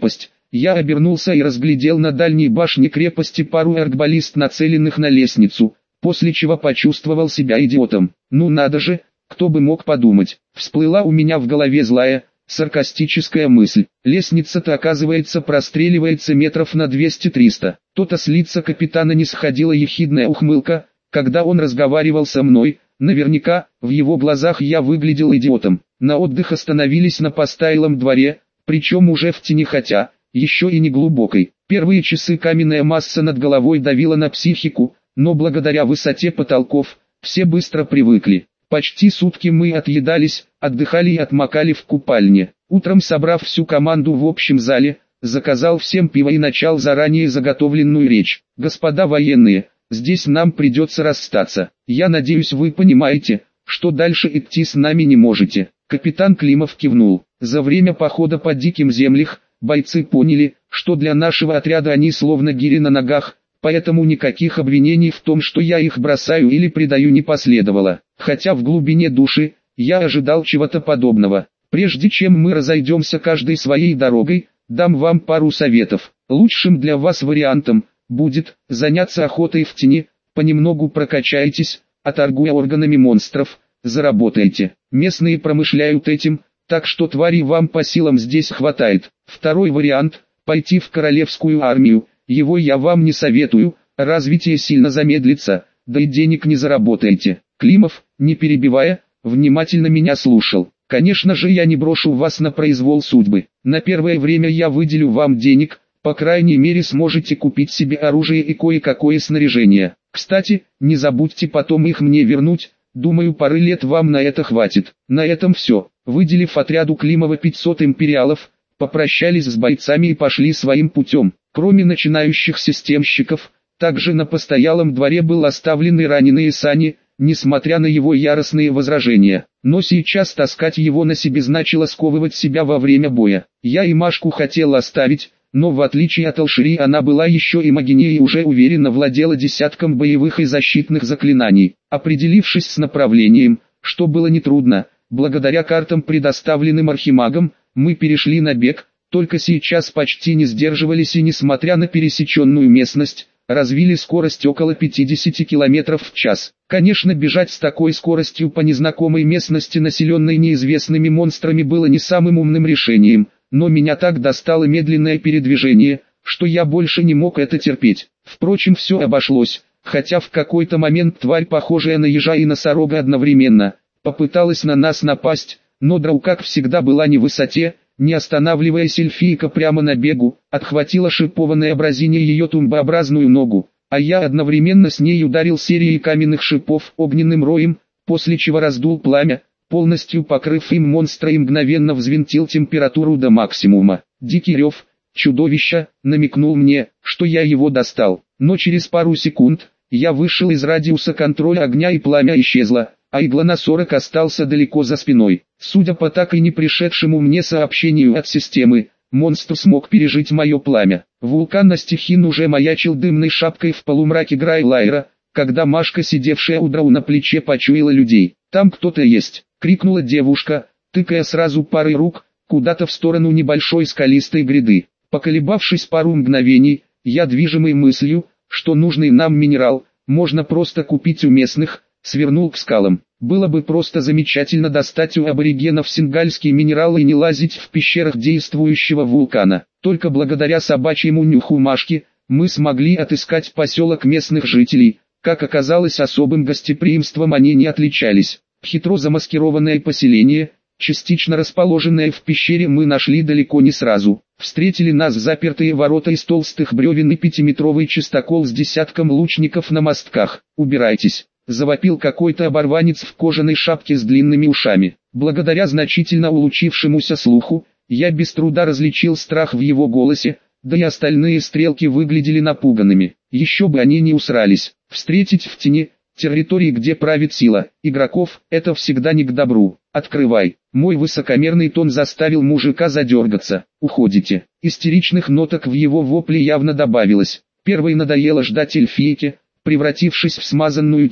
Я обернулся и разглядел на дальней башне крепости пару аркбаллист, нацеленных на лестницу, после чего почувствовал себя идиотом. Ну надо же, кто бы мог подумать. Всплыла у меня в голове злая, саркастическая мысль. Лестница-то, оказывается, простреливается метров на двести-триста. То-то с лица капитана не сходила ехидная ухмылка, когда он разговаривал со мной. Наверняка, в его глазах я выглядел идиотом. На отдых остановились на постоялом дворе, причем уже в тени, хотя еще и не глубокой. Первые часы каменная масса над головой давила на психику, но благодаря высоте потолков, все быстро привыкли. Почти сутки мы отъедались, отдыхали и отмокали в купальне. Утром, собрав всю команду в общем зале, заказал всем пиво и начал заранее заготовленную речь. «Господа военные, здесь нам придется расстаться. Я надеюсь, вы понимаете, что дальше идти с нами не можете». Капитан Климов кивнул. За время похода по диким землям, бойцы поняли, что для нашего отряда они словно гири на ногах, поэтому никаких обвинений в том, что я их бросаю или предаю, не последовало. Хотя в глубине души, я ожидал чего-то подобного. Прежде чем мы разойдемся каждой своей дорогой, дам вам пару советов. Лучшим для вас вариантом будет заняться охотой в тени, понемногу прокачайтесь, а торгуя органами монстров, заработаете. Местные промышляют этим, так что тварей вам по силам здесь хватает. Второй вариант – пойти в королевскую армию. Его я вам не советую, развитие сильно замедлится, да и денег не заработаете. Климов, не перебивая, внимательно меня слушал. Конечно же, я не брошу вас на произвол судьбы. На первое время я выделю вам денег, по крайней мере сможете купить себе оружие и кое-какое снаряжение. Кстати, не забудьте потом их мне вернуть, думаю, пары лет вам на это хватит. На этом все. Выделив отряду Климова пятьсот империалов, попрощались с бойцами и пошли своим путем. Кроме начинающих системщиков, также на постоялом дворе был оставлен и раненые сани, несмотря на его яростные возражения. Но сейчас таскать его на себе значило сковывать себя во время боя. Я и Машку хотел оставить, но в отличие от Алшири она была еще и магиней и уже уверенно владела десятком боевых и защитных заклинаний. Определившись с направлением, что было нетрудно, благодаря картам, предоставленным архимагом, мы перешли на бег, только сейчас почти не сдерживались и, несмотря на пересеченную местность, развили скорость около пятидесяти километров в час. Конечно, бежать с такой скоростью по незнакомой местности, населенной неизвестными монстрами, было не самым умным решением, но меня так достало медленное передвижение, что я больше не мог это терпеть. Впрочем, все обошлось, хотя в какой-то момент тварь, похожая на ежа и носорога одновременно, попыталась на нас напасть, но Драу, как всегда, была не в высоте. Не останавливаясь, эльфийка прямо на бегу отхватила шипованной абразине ее тумбообразную ногу, а я одновременно с ней ударил серией каменных шипов огненным роем, после чего раздул пламя, полностью покрыв им монстра, и мгновенно взвинтил температуру до максимума. Дикий рев чудовища намекнул мне, что я его достал, но через пару секунд я вышел из радиуса контроля огня и пламя исчезло, а иглоносорог остался далеко за спиной. Судя по так и не пришедшему мне сообщению от системы, монстр смог пережить мое пламя. Вулкан Настихин уже маячил дымной шапкой в полумраке Грайлайра, когда Машка, сидевшая у Драу на плече, почуяла людей. «Там кто-то есть!» — крикнула девушка, тыкая сразу парой рук куда-то в сторону небольшой скалистой гряды. Поколебавшись пару мгновений, я, движимый мыслью, что нужный нам минерал можно просто купить у местных, свернул к скалам. Было бы просто замечательно достать у аборигенов сингальские минералы и не лазить в пещерах действующего вулкана. Только благодаря собачьему нюху Машки, мы смогли отыскать поселок местных жителей. Как оказалось, особым гостеприимством они не отличались. Хитро замаскированное поселение, частично расположенное в пещере, мы нашли далеко не сразу. Встретили нас запертые ворота из толстых бревен и пятиметровый чистокол с десятком лучников на мостках. «Убирайтесь!» — завопил какой-то оборванец в кожаной шапке с длинными ушами. Благодаря значительно улучшившемуся слуху, я без труда различил страх в его голосе, да и остальные стрелки выглядели напуганными. Еще бы они не усрались. Встретить в тени, территории, где правит сила игроков, это всегда не к добру. «Открывай!» Мой высокомерный тон заставил мужика задергаться. «Уходите!» Истеричных ноток в его вопле явно добавилось. Первой надоело ждать эльфийке, превратившись в смазанную тень,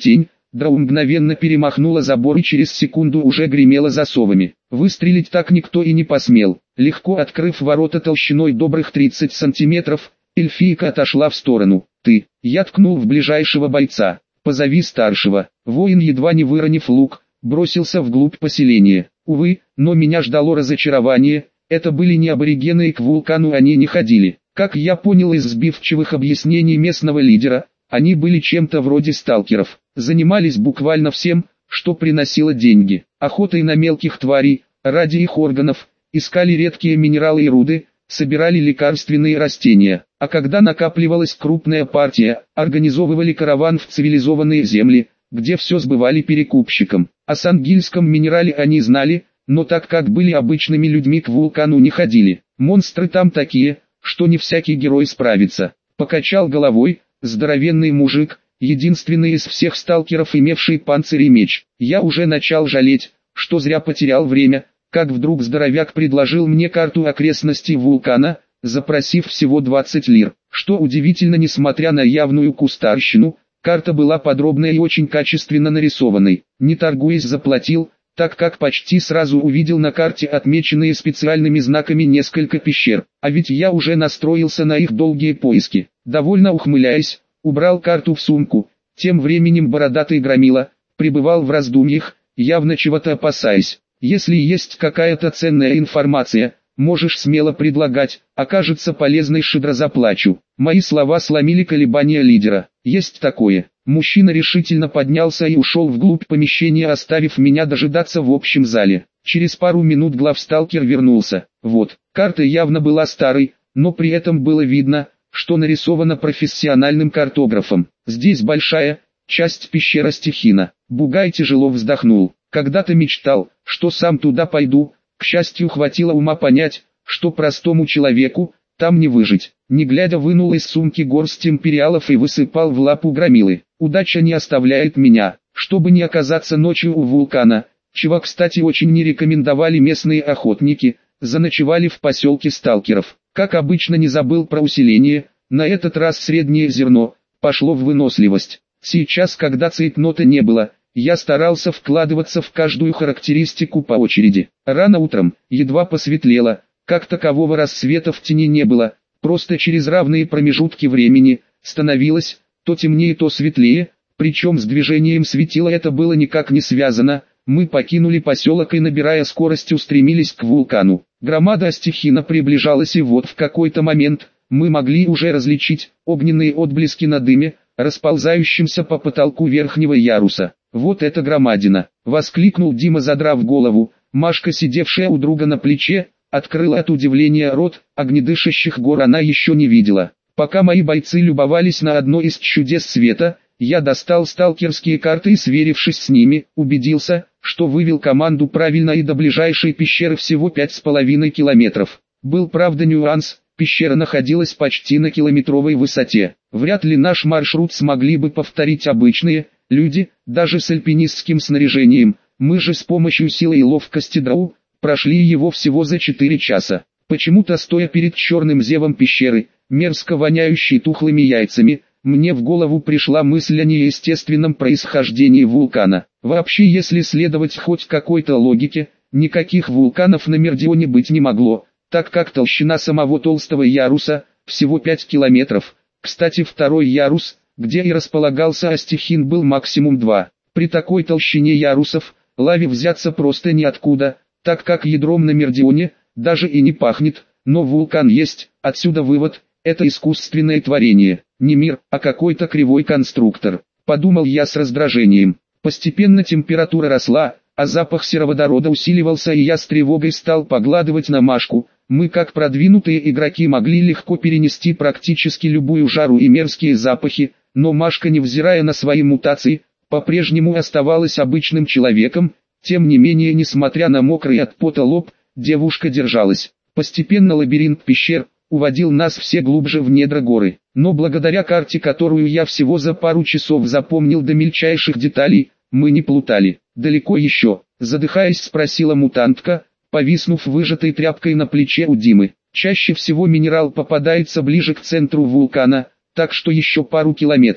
Драу мгновенно перемахнула забор и через секунду уже гремела засовами. Выстрелить так никто и не посмел. Легко открыв ворота толщиной добрых тридцать сантиметров, эльфийка отошла в сторону. «Ты!» Я ткнул в ближайшего бойца. «Позови старшего». Воин, едва не выронив лук, бросился вглубь поселения. Увы, но меня ждало разочарование. Это были не аборигены и к вулкану они не ходили. Как я понял из сбивчивых объяснений местного лидера, они были чем-то вроде сталкеров. Занимались буквально всем, что приносило деньги. Охотой на мелких тварей, ради их органов, искали редкие минералы и руды, собирали лекарственные растения. А когда накапливалась крупная партия, организовывали караван в цивилизованные земли, где все сбывали перекупщикам. О сангильском минерале они знали, но так как были обычными людьми, к вулкану не ходили. Монстры там такие, что не всякий герой справится. Покачал головой, здоровенный мужик, единственный из всех сталкеров, имевший панцирь и меч. Я уже начал жалеть, что зря потерял время, как вдруг здоровяк предложил мне карту окрестностей вулкана, запросив всего двадцать лир. Что удивительно, несмотря на явную кустарщину, карта была подробной и очень качественно нарисованной. Не торгуясь, заплатил, так как почти сразу увидел на карте отмеченные специальными знаками несколько пещер. А ведь я уже настроился на их долгие поиски. Довольно ухмыляясь, убрал карту в сумку. Тем временем бородатый громила пребывал в раздумьях, явно чего-то опасаясь. Если есть какая-то ценная информация, можешь смело предлагать, окажется полезной, щедро заплачу. Мои слова сломили колебания лидера. Есть такое. Мужчина решительно поднялся и ушел вглубь помещения, оставив меня дожидаться в общем зале. Через пару минут главсталкер вернулся. Вот, карта явно была старой, но при этом было видно, что нарисована профессиональным картографом. Здесь большая часть пещеры Стихина. Бугай тяжело вздохнул. Когда-то мечтал, что сам туда пойду. К счастью, хватило ума понять, что простому человеку там не выжить. Не глядя, вынул из сумки горсть империалов и высыпал в лапу громилы. Удача не оставляет меня, чтобы не оказаться ночью у вулкана, чего, кстати, очень не рекомендовали местные охотники, заночевали в поселке сталкеров. Как обычно, не забыл про усиление, на этот раз среднее зерно, пошло в выносливость. Сейчас, когда цейтнота не было, я старался вкладываться в каждую характеристику по очереди. Рано утром, едва посветлело, как такового рассвета в тени не было, просто через равные промежутки времени, становилось, то темнее, то светлее, причем с движением светила это было никак не связано. Мы покинули поселок и, набирая скорость, устремились к вулкану. Громада Стихина приближалась, и вот в какой-то момент мы могли уже различить огненные отблески на дыме, расползающимся по потолку верхнего яруса. «Вот это громадина!» — воскликнул Дима, задрав голову. Машка, сидевшая у друга на плече, открыла от удивления рот. Огнедышащих гор она еще не видела. Пока мои бойцы любовались на одно из чудес света, я достал сталкерские карты и, сверившись с ними, убедился, что вывел команду правильно, и до ближайшей пещеры всего пять с половиной километров. Был, правда, нюанс. Пещера находилась почти на километровой высоте. Вряд ли наш маршрут смогли бы повторить обычные люди, даже с альпинистским снаряжением. Мы же с помощью силы и ловкости Драу прошли его всего за четыре часа. Почему-то, стоя перед черным зевом пещеры, мерзко воняющей тухлыми яйцами, мне в голову пришла мысль о неестественном происхождении вулкана. Вообще, если следовать хоть какой-то логике, никаких вулканов на Мердионе быть не могло, так как толщина самого толстого яруса всего пять километров. Кстати, второй ярус, где и располагался Астихин, был максимум два. При такой толщине ярусов лаве взяться просто неоткуда, так как ядром на Мердионе даже и не пахнет, но вулкан есть. Отсюда вывод: это искусственное творение, не мир, а какой-то кривой конструктор. Подумал я с раздражением. Постепенно температура росла, а запах сероводорода усиливался, и я с тревогой стал поглядывать на Машку. Мы, как продвинутые игроки, могли легко перенести практически любую жару и мерзкие запахи, но Машка, невзирая на свои мутации, по-прежнему оставалась обычным человеком. Тем не менее, несмотря на мокрый от пота лоб, девушка держалась. Постепенно лабиринт пещер уводил нас все глубже в недра горы. Но благодаря карте, которую я всего за пару часов запомнил до мельчайших деталей, мы не плутали. «Далеко еще?» — задыхаясь, спросила мутантка, повиснув выжатой тряпкой на плече у Димы. «Чаще всего минерал попадается ближе к центру вулкана, так что еще пару километров.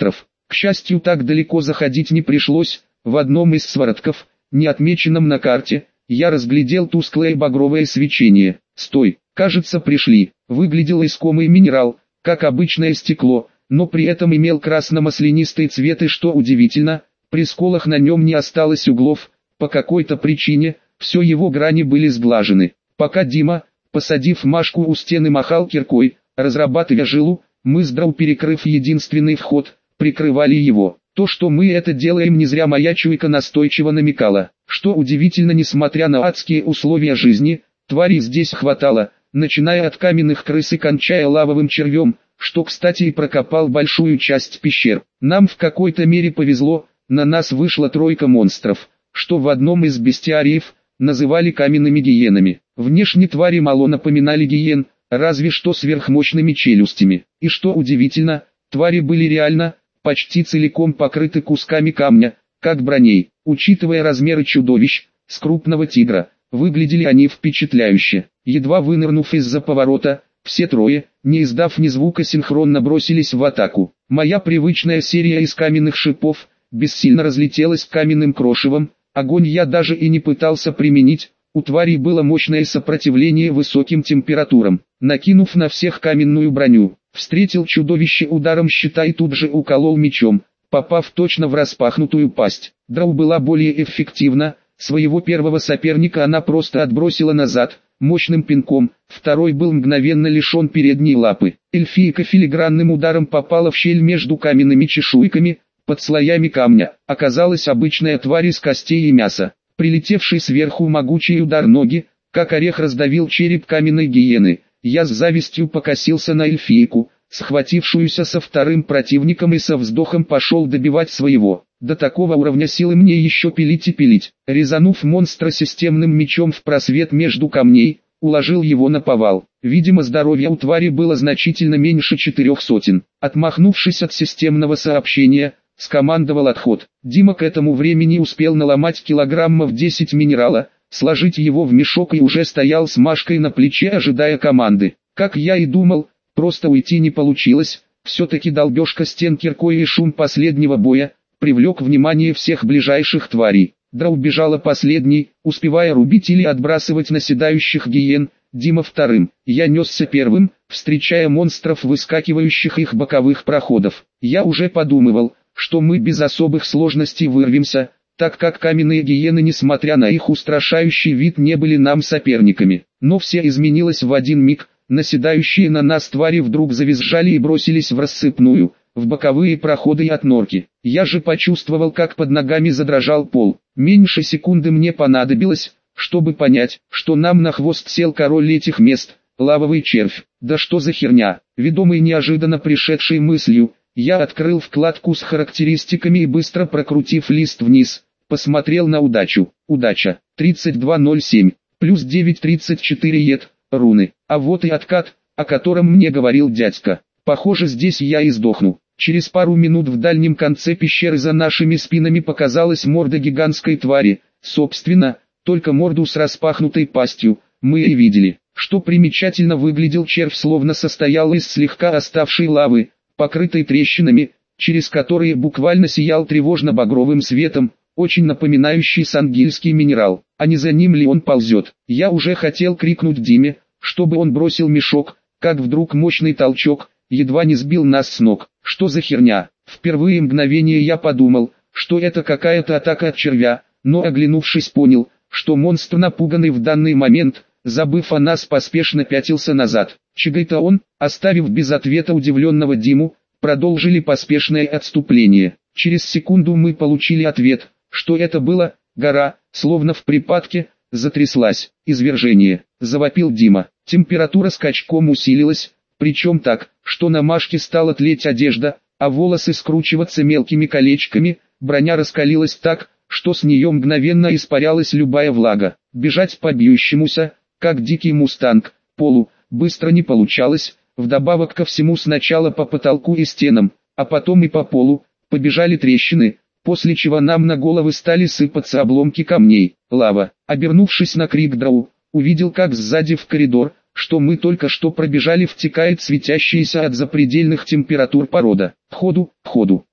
К счастью, так далеко заходить не пришлось. В одном из своротков, не отмеченном на карте, я разглядел тусклое багровое свечение. Стой, кажется, пришли. Выглядел искомый минерал, как обычное стекло, но при этом имел красно-маслянистый цвет и, что удивительно, при сколах на нем не осталось углов. По какой-то причине, все его грани были сглажены. Пока Дима, посадив Машку у стены, махал киркой, разрабатывая жилу, мы с Драу, перекрыв единственный вход, прикрывали его. То, что мы это делаем, не зря моя чуйка настойчиво намекала. Что удивительно, несмотря на адские условия жизни, тварей здесь хватало, начиная от каменных крыс и кончая лавовым червем, что, кстати, и прокопал большую часть пещер. Нам в какой-то мере повезло, на нас вышла тройка монстров, что в одном из бестиариев называли каменными гиенами. Внешне твари мало напоминали гиен, разве что сверхмощными челюстями. И что удивительно, твари были реально, почти целиком покрыты кусками камня, как броней. Учитывая размеры чудовищ, с крупного тигра, выглядели они впечатляюще. Едва вынырнув из-за поворота, все трое, не издав ни звука, синхронно бросились в атаку. Моя привычная серия из каменных шипов бессильно разлетелась каменным крошевом. Огонь я даже и не пытался применить, у тварей было мощное сопротивление высоким температурам. Накинув на всех каменную броню, встретил чудовище ударом щита и тут же уколол мечом, попав точно в распахнутую пасть. Драу была более эффективна, своего первого соперника она просто отбросила назад, мощным пинком, второй был мгновенно лишен передней лапы. Эльфийка филигранным ударом попала в щель между каменными чешуйками. Под слоями камня оказалась обычная тварь из костей и мяса. Прилетевший сверху могучий удар ноги, как орех, раздавил череп каменной гиены. Я с завистью покосился на эльфийку, схватившуюся со вторым противником, и со вздохом пошел добивать своего. До такого уровня силы мне еще пилить и пилить. Резанув монстра системным мечом в просвет между камней, уложил его на повал. Видимо, здоровья у твари было значительно меньше четырех сотен. Отмахнувшись от системного сообщения, скомандовал отход. Дима к этому времени успел наломать килограммов десять минерала, сложить его в мешок и уже стоял с Машкой на плече, ожидая команды. Как я и думал, просто уйти не получилось. Все-таки долбежка стен киркой и шум последнего боя привлек внимание всех ближайших тварей. Драу бежала последней, успевая рубить или отбрасывать наседающих гиен. Дима вторым. Я несся первым, встречая монстров, выскакивающих их боковых проходов. Я уже подумывал, что мы без особых сложностей вырвемся, так как каменные гиены, несмотря на их устрашающий вид, не были нам соперниками. Но все изменилось в один миг. Наседающие на нас твари вдруг завизжали и бросились в рассыпную, в боковые проходы и отнорки. Я же почувствовал, как под ногами задрожал пол. Меньше секунды мне понадобилось, чтобы понять, что нам на хвост сел король этих мест, лавовый червь. Да что за херня? Ведомый неожиданно пришедшей мыслью, я открыл вкладку с характеристиками и, быстро прокрутив лист вниз, посмотрел на удачу. Удача тридцать два ноль семь, плюс девять тридцать четыре ед, руны. А вот и откат, о котором мне говорил дядька. Похоже, здесь я и сдохну. Через пару минут в дальнем конце пещеры за нашими спинами показалась морда гигантской твари. Собственно, только морду с распахнутой пастью мы и видели. Что примечательно, выглядел червь словно состоял из слегка оставшей лавы, покрытой трещинами, через которые буквально сиял тревожно-багровым светом, очень напоминающий сангильский минерал. А не за ним ли он ползет? Я уже хотел крикнуть Диме, чтобы он бросил мешок, как вдруг мощный толчок едва не сбил нас с ног. Что за херня? Впервые мгновение я подумал, что это какая-то атака от червя, но, оглянувшись, понял, что монстр, напуганный в данный момент, забыв о нас, поспешно пятился назад. Чего-то он, оставив без ответа удивленного Диму, продолжили поспешное отступление. Через секунду мы получили ответ, что это было. Гора, словно в припадке, затряслась. Извержение, завопил Дима. Температура скачком усилилась, причем так, что на Машке стала тлеть одежда, а волосы скручиваться мелкими колечками. Броня раскалилась так, что с нее мгновенно испарялась любая влага. Бежать по бьющемуся, как дикий мустанг, полу, быстро не получалось. Вдобавок ко всему, сначала по потолку и стенам, а потом и по полу, побежали трещины, после чего нам на головы стали сыпаться обломки камней. Лава. Обернувшись на крик Драу, увидел, как сзади в коридор, что мы только что пробежали, втекает светящаяся от запредельных температур порода. Входу, входу.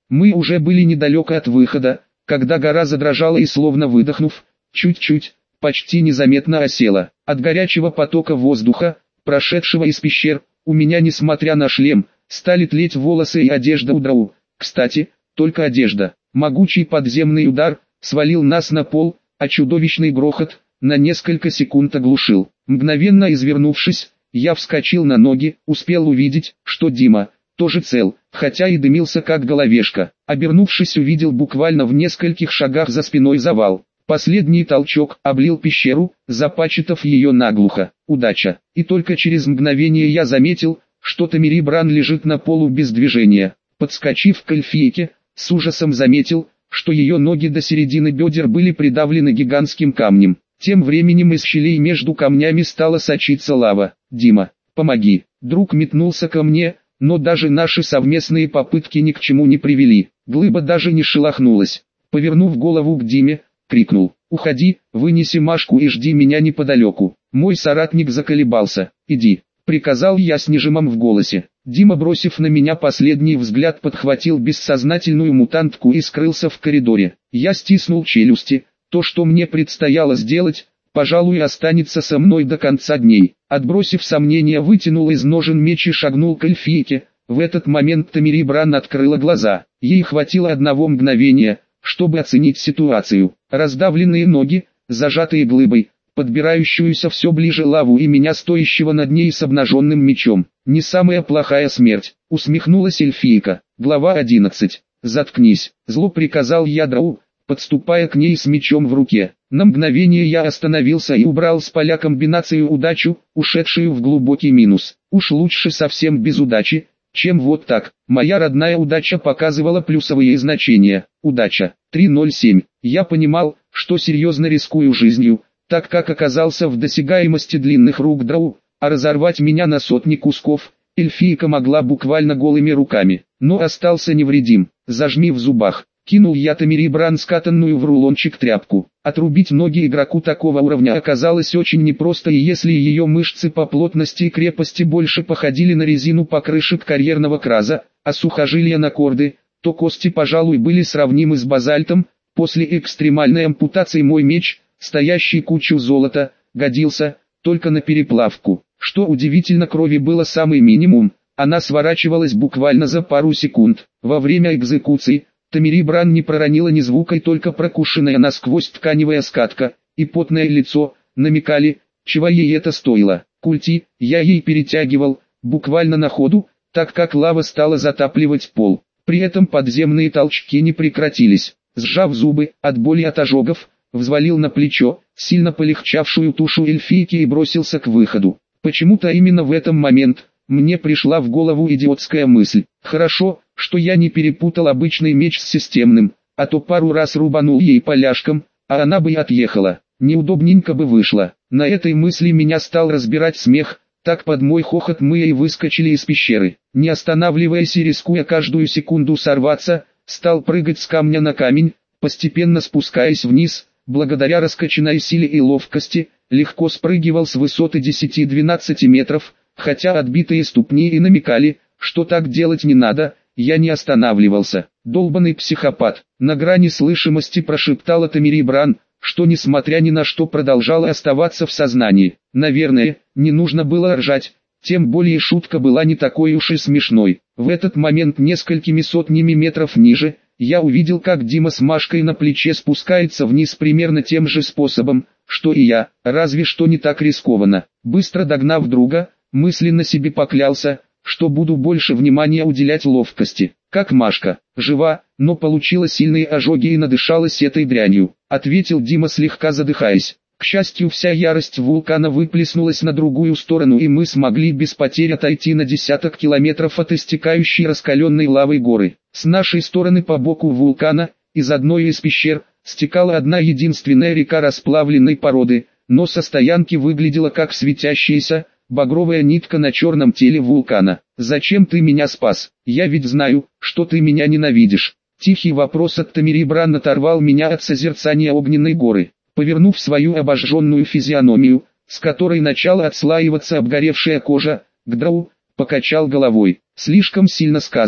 Мы уже были недалеко от выхода, когда гора задрожала и словно выдохнув, чуть-чуть, почти незаметно осела. От горячего потока воздуха, прошедшего из пещер, у меня, несмотря на шлем, стали тлеть волосы и одежда у Драу. Кстати, только одежда. Могучий подземный удар свалил нас на пол, а чудовищный грохот на несколько секунд оглушил. Мгновенно извернувшись, я вскочил на ноги, успел увидеть, что Дима тоже цел, хотя и дымился как головешка. Обернувшись, увидел буквально в нескольких шагах за спиной завал. Последний толчок облил пещеру, запачкав ее наглухо. Удача. И только через мгновение я заметил, что Тамири Бран лежит на полу без движения. Подскочив к эльфийке, с ужасом заметил, что ее ноги до середины бедер были придавлены гигантским камнем. Тем временем из щелей между камнями стала сочиться лава. «Дима, помоги!» Друг метнулся ко мне, но даже наши совместные попытки ни к чему не привели. Глыба даже не шелохнулась. Повернув голову к Диме, крикнул: «Уходи, вынеси Машку и жди меня неподалеку». Мой соратник заколебался. «Иди», — приказал я с нажимом в голосе. Дима, бросив на меня последний взгляд, подхватил бессознательную мутантку и скрылся в коридоре. Я стиснул челюсти. То, что мне предстояло сделать, пожалуй, останется со мной до конца дней. Отбросив сомнения, вытянул из ножен меч и шагнул к эльфийке. В этот момент Тамири Бран открыла глаза. Ей хватило одного мгновения, чтобы оценить ситуацию. Раздавленные ноги, зажатые глыбой, подбирающуюся все ближе лаву и меня, стоящего над ней с обнаженным мечом. Не самая плохая смерть, усмехнулась эльфийка. Глава одиннадцать. «Заткнись», — зло приказал я Драу, подступая к ней с мечом в руке. На мгновение я остановился и убрал с поля комбинацию удачу, ушедшую в глубокий минус. Уж лучше совсем без удачи, чем вот так. Моя родная удача показывала плюсовые значения. Удача три ноль семь. Я понимал, что серьезно рискую жизнью, так как оказался в досягаемости длинных рук Драу, а разорвать меня на сотни кусков эльфийка могла буквально голыми руками. Но остался невредим. Зажми в зубах. Кинул я Тамири Бран скатанную в рулончик тряпку. Отрубить ноги игроку такого уровня оказалось очень непросто, и если ее мышцы по плотности и крепости больше походили на резину покрышек карьерного краза, а сухожилия на корды, то кости, пожалуй, были сравнимы с базальтом. После экстремальной ампутации мой меч, стоящий кучу золота, годился только на переплавку. Что удивительно, крови было самый минимум, она сворачивалась буквально за пару секунд. Во время экзекуции Тамири Бран не проронила ни звука, и только прокушенная насквозь тканевая скатка и потное лицо намекали, чего ей это стоило. Культи я ей перетягивал, буквально на ходу, так как лава стала затапливать пол. При этом подземные толчки не прекратились. Сжав зубы от боли от ожогов, взвалил на плечо сильно полегчавшую тушу эльфийки и бросился к выходу. Почему-то именно в этот момент мне пришла в голову идиотская мысль. Хорошо, что я не перепутал обычный меч с системным, а то пару раз рубанул ей поляшком, а она бы и отъехала. Неудобненько бы вышло. На этой мысли меня стал разбирать смех, так под мой хохот мы и выскочили из пещеры. Не останавливаясь и рискуя каждую секунду сорваться, стал прыгать с камня на камень, постепенно спускаясь вниз. Благодаря раскачанной силе и ловкости, легко спрыгивал с высоты десяти-двенадцати метров, хотя отбитые ступни и намекали, что так делать не надо. Я не останавливался. «Долбанный психопат», — на грани слышимости прошептала Тамири Бран, что несмотря ни на что продолжала оставаться в сознании. Наверное, не нужно было ржать, тем более шутка была не такой уж и смешной. В этот момент несколькими сотнями метров ниже, я увидел, как Дима с Машкой на плече спускается вниз примерно тем же способом, что и я, разве что не так рискованно. Быстро догнав друга, мысленно себе поклялся, что буду больше внимания уделять ловкости. «Как Машка? Жива, но получила сильные ожоги и надышалась этой дрянью», — ответил Дима, слегка задыхаясь. К счастью, вся ярость вулкана выплеснулась на другую сторону, и мы смогли без потерь отойти на десяток километров от истекающей раскаленной лавой горы. С нашей стороны по боку вулкана, из одной из пещер, стекала одна единственная река расплавленной породы, но со стоянки выглядела как светящаяся, багровая нитка на черном теле вулкана. «Зачем ты меня спас? Я ведь знаю, что ты меня ненавидишь». Тихий вопрос от Тамири Бран оторвал меня от созерцания огненной горы. Повернув свою обожженную физиономию, с которой начала отслаиваться обгоревшая кожа, к Драу, покачал головой. «Слишком сильно сказано.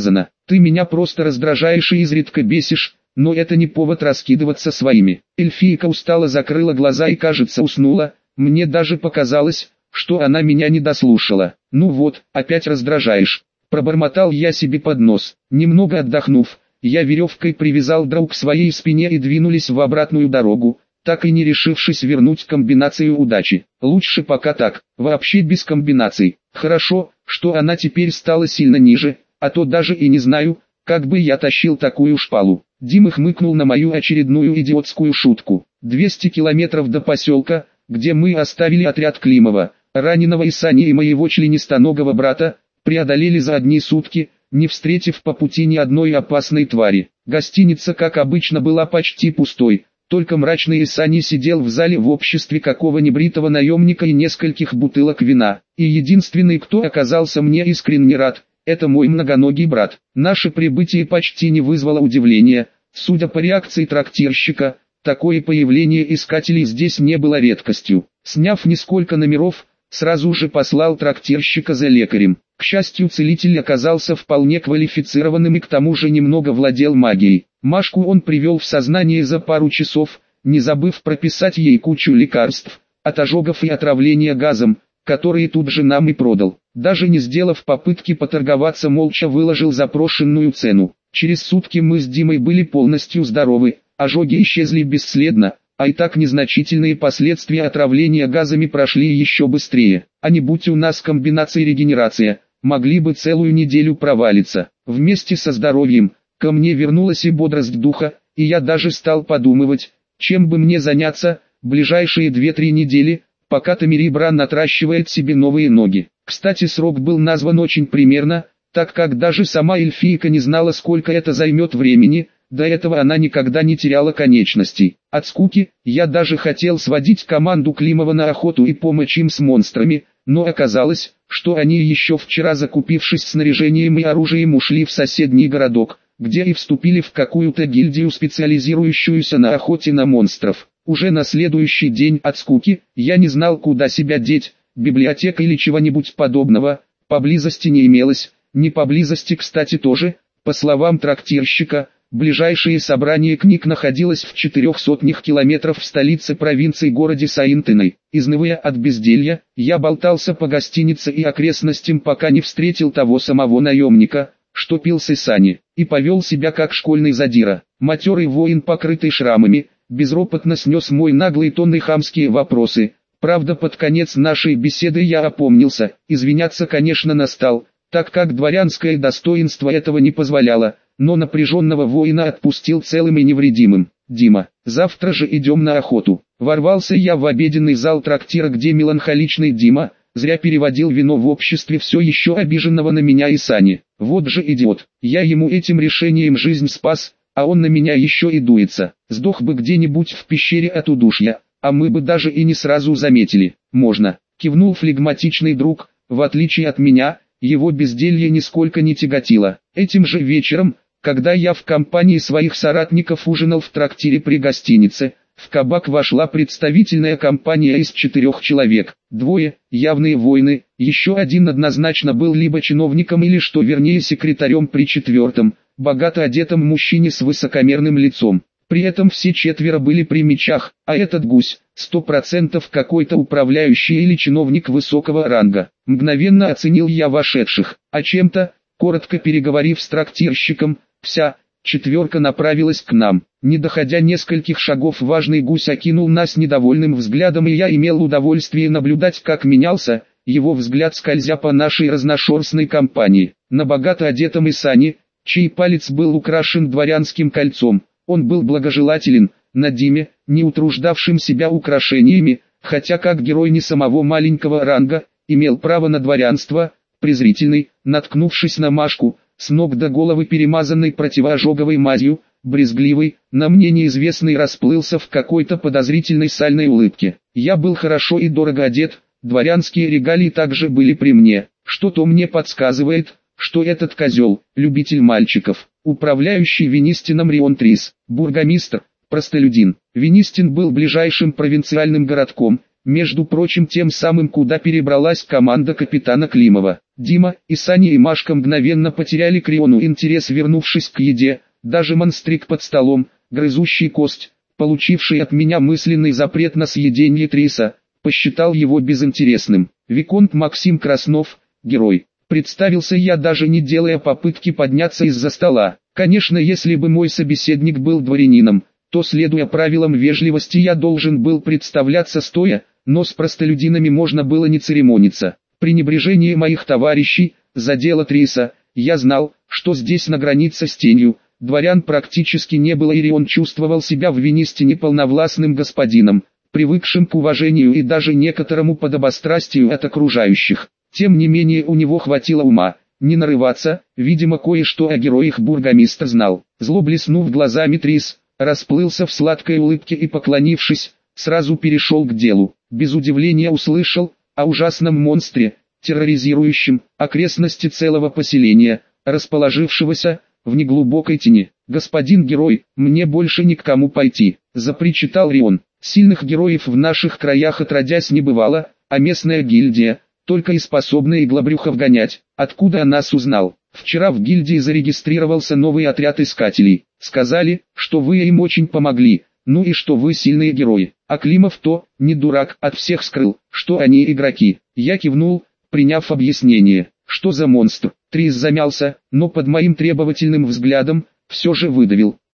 Ты меня просто раздражаешь и изредка бесишь, но это не повод раскидываться своими. Эльфийка устало закрыла глаза и, кажется, уснула. Мне даже показалось, что она меня не дослушала. Ну вот, опять раздражаешь. Пробормотал я себе под нос. Немного отдохнув, я веревкой привязал драу к своей спине и двинулись в обратную дорогу, так и не решившись вернуть комбинацию удачи. Лучше пока так, вообще без комбинаций. Хорошо, что она теперь стала сильно ниже, а то даже и не знаю, как бы я тащил такую шпалу. Дима хмыкнул на мою очередную идиотскую шутку. двести километров до поселка, где мы оставили отряд Климова, раненого Исани и моего членистоногого брата, преодолели за одни сутки, не встретив по пути ни одной опасной твари. Гостиница, как обычно, была почти пустой, только мрачный Исани сидел в зале в обществе какого небритого наемника и нескольких бутылок вина. И единственный, кто оказался мне искренне рад, это мой многоногий брат. Наше прибытие почти не вызвало удивления. Судя по реакции трактирщика, такое появление искателей здесь не было редкостью. Сняв несколько номеров, сразу же послал трактирщика за лекарем. К счастью, целитель оказался вполне квалифицированным и к тому же немного владел магией. Машку он привел в сознание за пару часов, не забыв прописать ей кучу лекарств, от ожогов и отравления газом, которые тут же нам и продал. Даже не сделав попытки поторговаться, молча выложил запрошенную цену. Через сутки мы с Димой были полностью здоровы, ожоги исчезли бесследно, а и так незначительные последствия отравления газами прошли еще быстрее. А не будь у нас комбинации регенерация, могли бы целую неделю провалиться. Вместе со здоровьем, ко мне вернулась и бодрость духа, и я даже стал подумывать, чем бы мне заняться, ближайшие две-три недели, пока Тамирибран отращивает себе новые ноги. Кстати, срок был назван очень примерно, так как даже сама эльфийка не знала, сколько это займет времени. До этого она никогда не теряла конечностей. От скуки, я даже хотел сводить команду Климова на охоту и помочь им с монстрами, но оказалось, что они еще вчера, закупившись снаряжением и оружием, ушли в соседний городок, где и вступили в какую-то гильдию, специализирующуюся на охоте на монстров. Уже на следующий день от скуки, я не знал, куда себя деть, библиотека или чего-нибудь подобного, поблизости не имелось, не поблизости, кстати, тоже, по словам трактирщика, ближайшее собрание книг находилось в четырех сотнях километров в столице провинции городе Саинтиной. Изнывая от безделья, я болтался по гостинице и окрестностям, пока не встретил того самого наемника, что пил с Исани, и повел себя как школьный задира. Матерый воин, покрытый шрамами, безропотно снес мой наглый тон и хамские вопросы. Правда, под конец нашей беседы я опомнился, извиняться, конечно, настал, так как дворянское достоинство этого не позволяло, но напряженного воина отпустил целым и невредимым. «Дима, завтра же идем на охоту». Ворвался я в обеденный зал трактира, где меланхоличный Дима зря переводил вино в обществе все еще обиженного на меня Исани. Вот же идиот, я ему этим решением жизнь спас, а он на меня еще и дуется. Сдох бы где-нибудь в пещере от удушья, а мы бы даже и не сразу заметили. «Можно», кивнул флегматичный друг. В отличие от меня, его безделье нисколько не тяготило. Этим же вечером, когда я в компании своих соратников ужинал в трактире при гостинице, в кабак вошла представительная компания из четырех человек. Двое – явные воины, еще один однозначно был либо чиновником или, что вернее, секретарем при четвертом, богато одетом мужчине с высокомерным лицом. При этом все четверо были при мечах, а этот гусь – сто процентов какой-то управляющий или чиновник высокого ранга. Мгновенно оценил я вошедших, а чем-то, коротко переговорив с трактирщиком, вся четверка направилась к нам. Не доходя нескольких шагов, важный гусь окинул нас недовольным взглядом, и я имел удовольствие наблюдать, как менялся его взгляд, скользя по нашей разношерстной компании. На богато одетом Исани, чей палец был украшен дворянским кольцом, он был благожелателен, на Диме, не утруждавшим себя украшениями, хотя как герой не самого маленького ранга, имел право на дворянство, презрительный, наткнувшись на Машку, с ног до головы перемазанной противоожоговой мазью, брезгливый, на мне неизвестный, расплылся в какой-то подозрительной сальной улыбке. Я был хорошо и дорого одет, дворянские регалии также были при мне, что-то мне подсказывает, что этот козел, любитель мальчиков, управляющий Винистином Рионтрис, бургомистр, простолюдин. Винистин был ближайшим провинциальным городком, между прочим тем самым, куда перебралась команда капитана Климова. Дима и Саня и Машка мгновенно потеряли к Риону интерес, вернувшись к еде. Даже монстрик под столом, грызущий кость, получивший от меня мысленный запрет на съедение Триса, посчитал его безинтересным. Виконт Максим Краснов, герой. Представился я, даже не делая попытки подняться из-за стола. Конечно, если бы мой собеседник был дворянином, то, следуя правилам вежливости, я должен был представляться стоя, но с простолюдинами можно было не церемониться. Пренебрежение моих товарищей задело Триса. Я знал, что здесь на границе с тенью дворян практически не было, и он чувствовал себя в Винисте неполновластным господином, привыкшим к уважению и даже некоторому подобострастию от окружающих. Тем не менее, у него хватило ума не нарываться, видимо, кое-что о героях бургомистр знал. Зло блеснув глазами, Трис расплылся в сладкой улыбке и, поклонившись, сразу перешел к делу. Без удивления услышал о ужасном монстре, терроризирующем окрестности целого поселения, расположившегося в неглубокой тени. «Господин герой, мне больше ни к кому пойти», — запричитал Рион. «Сильных героев в наших краях отродясь не бывало, а местная гильдия только и способна иглобрюхов гонять. Откуда о нас узнал? Вчера в гильдии зарегистрировался новый отряд искателей. Сказали, что вы им очень помогли, ну и что вы сильные герои. А Климов то, не дурак, от всех скрыл, что они игроки». Я кивнул, приняв объяснение. «Что за монстр?» Трис замялся, но под моим требовательным взглядом все же выдавил: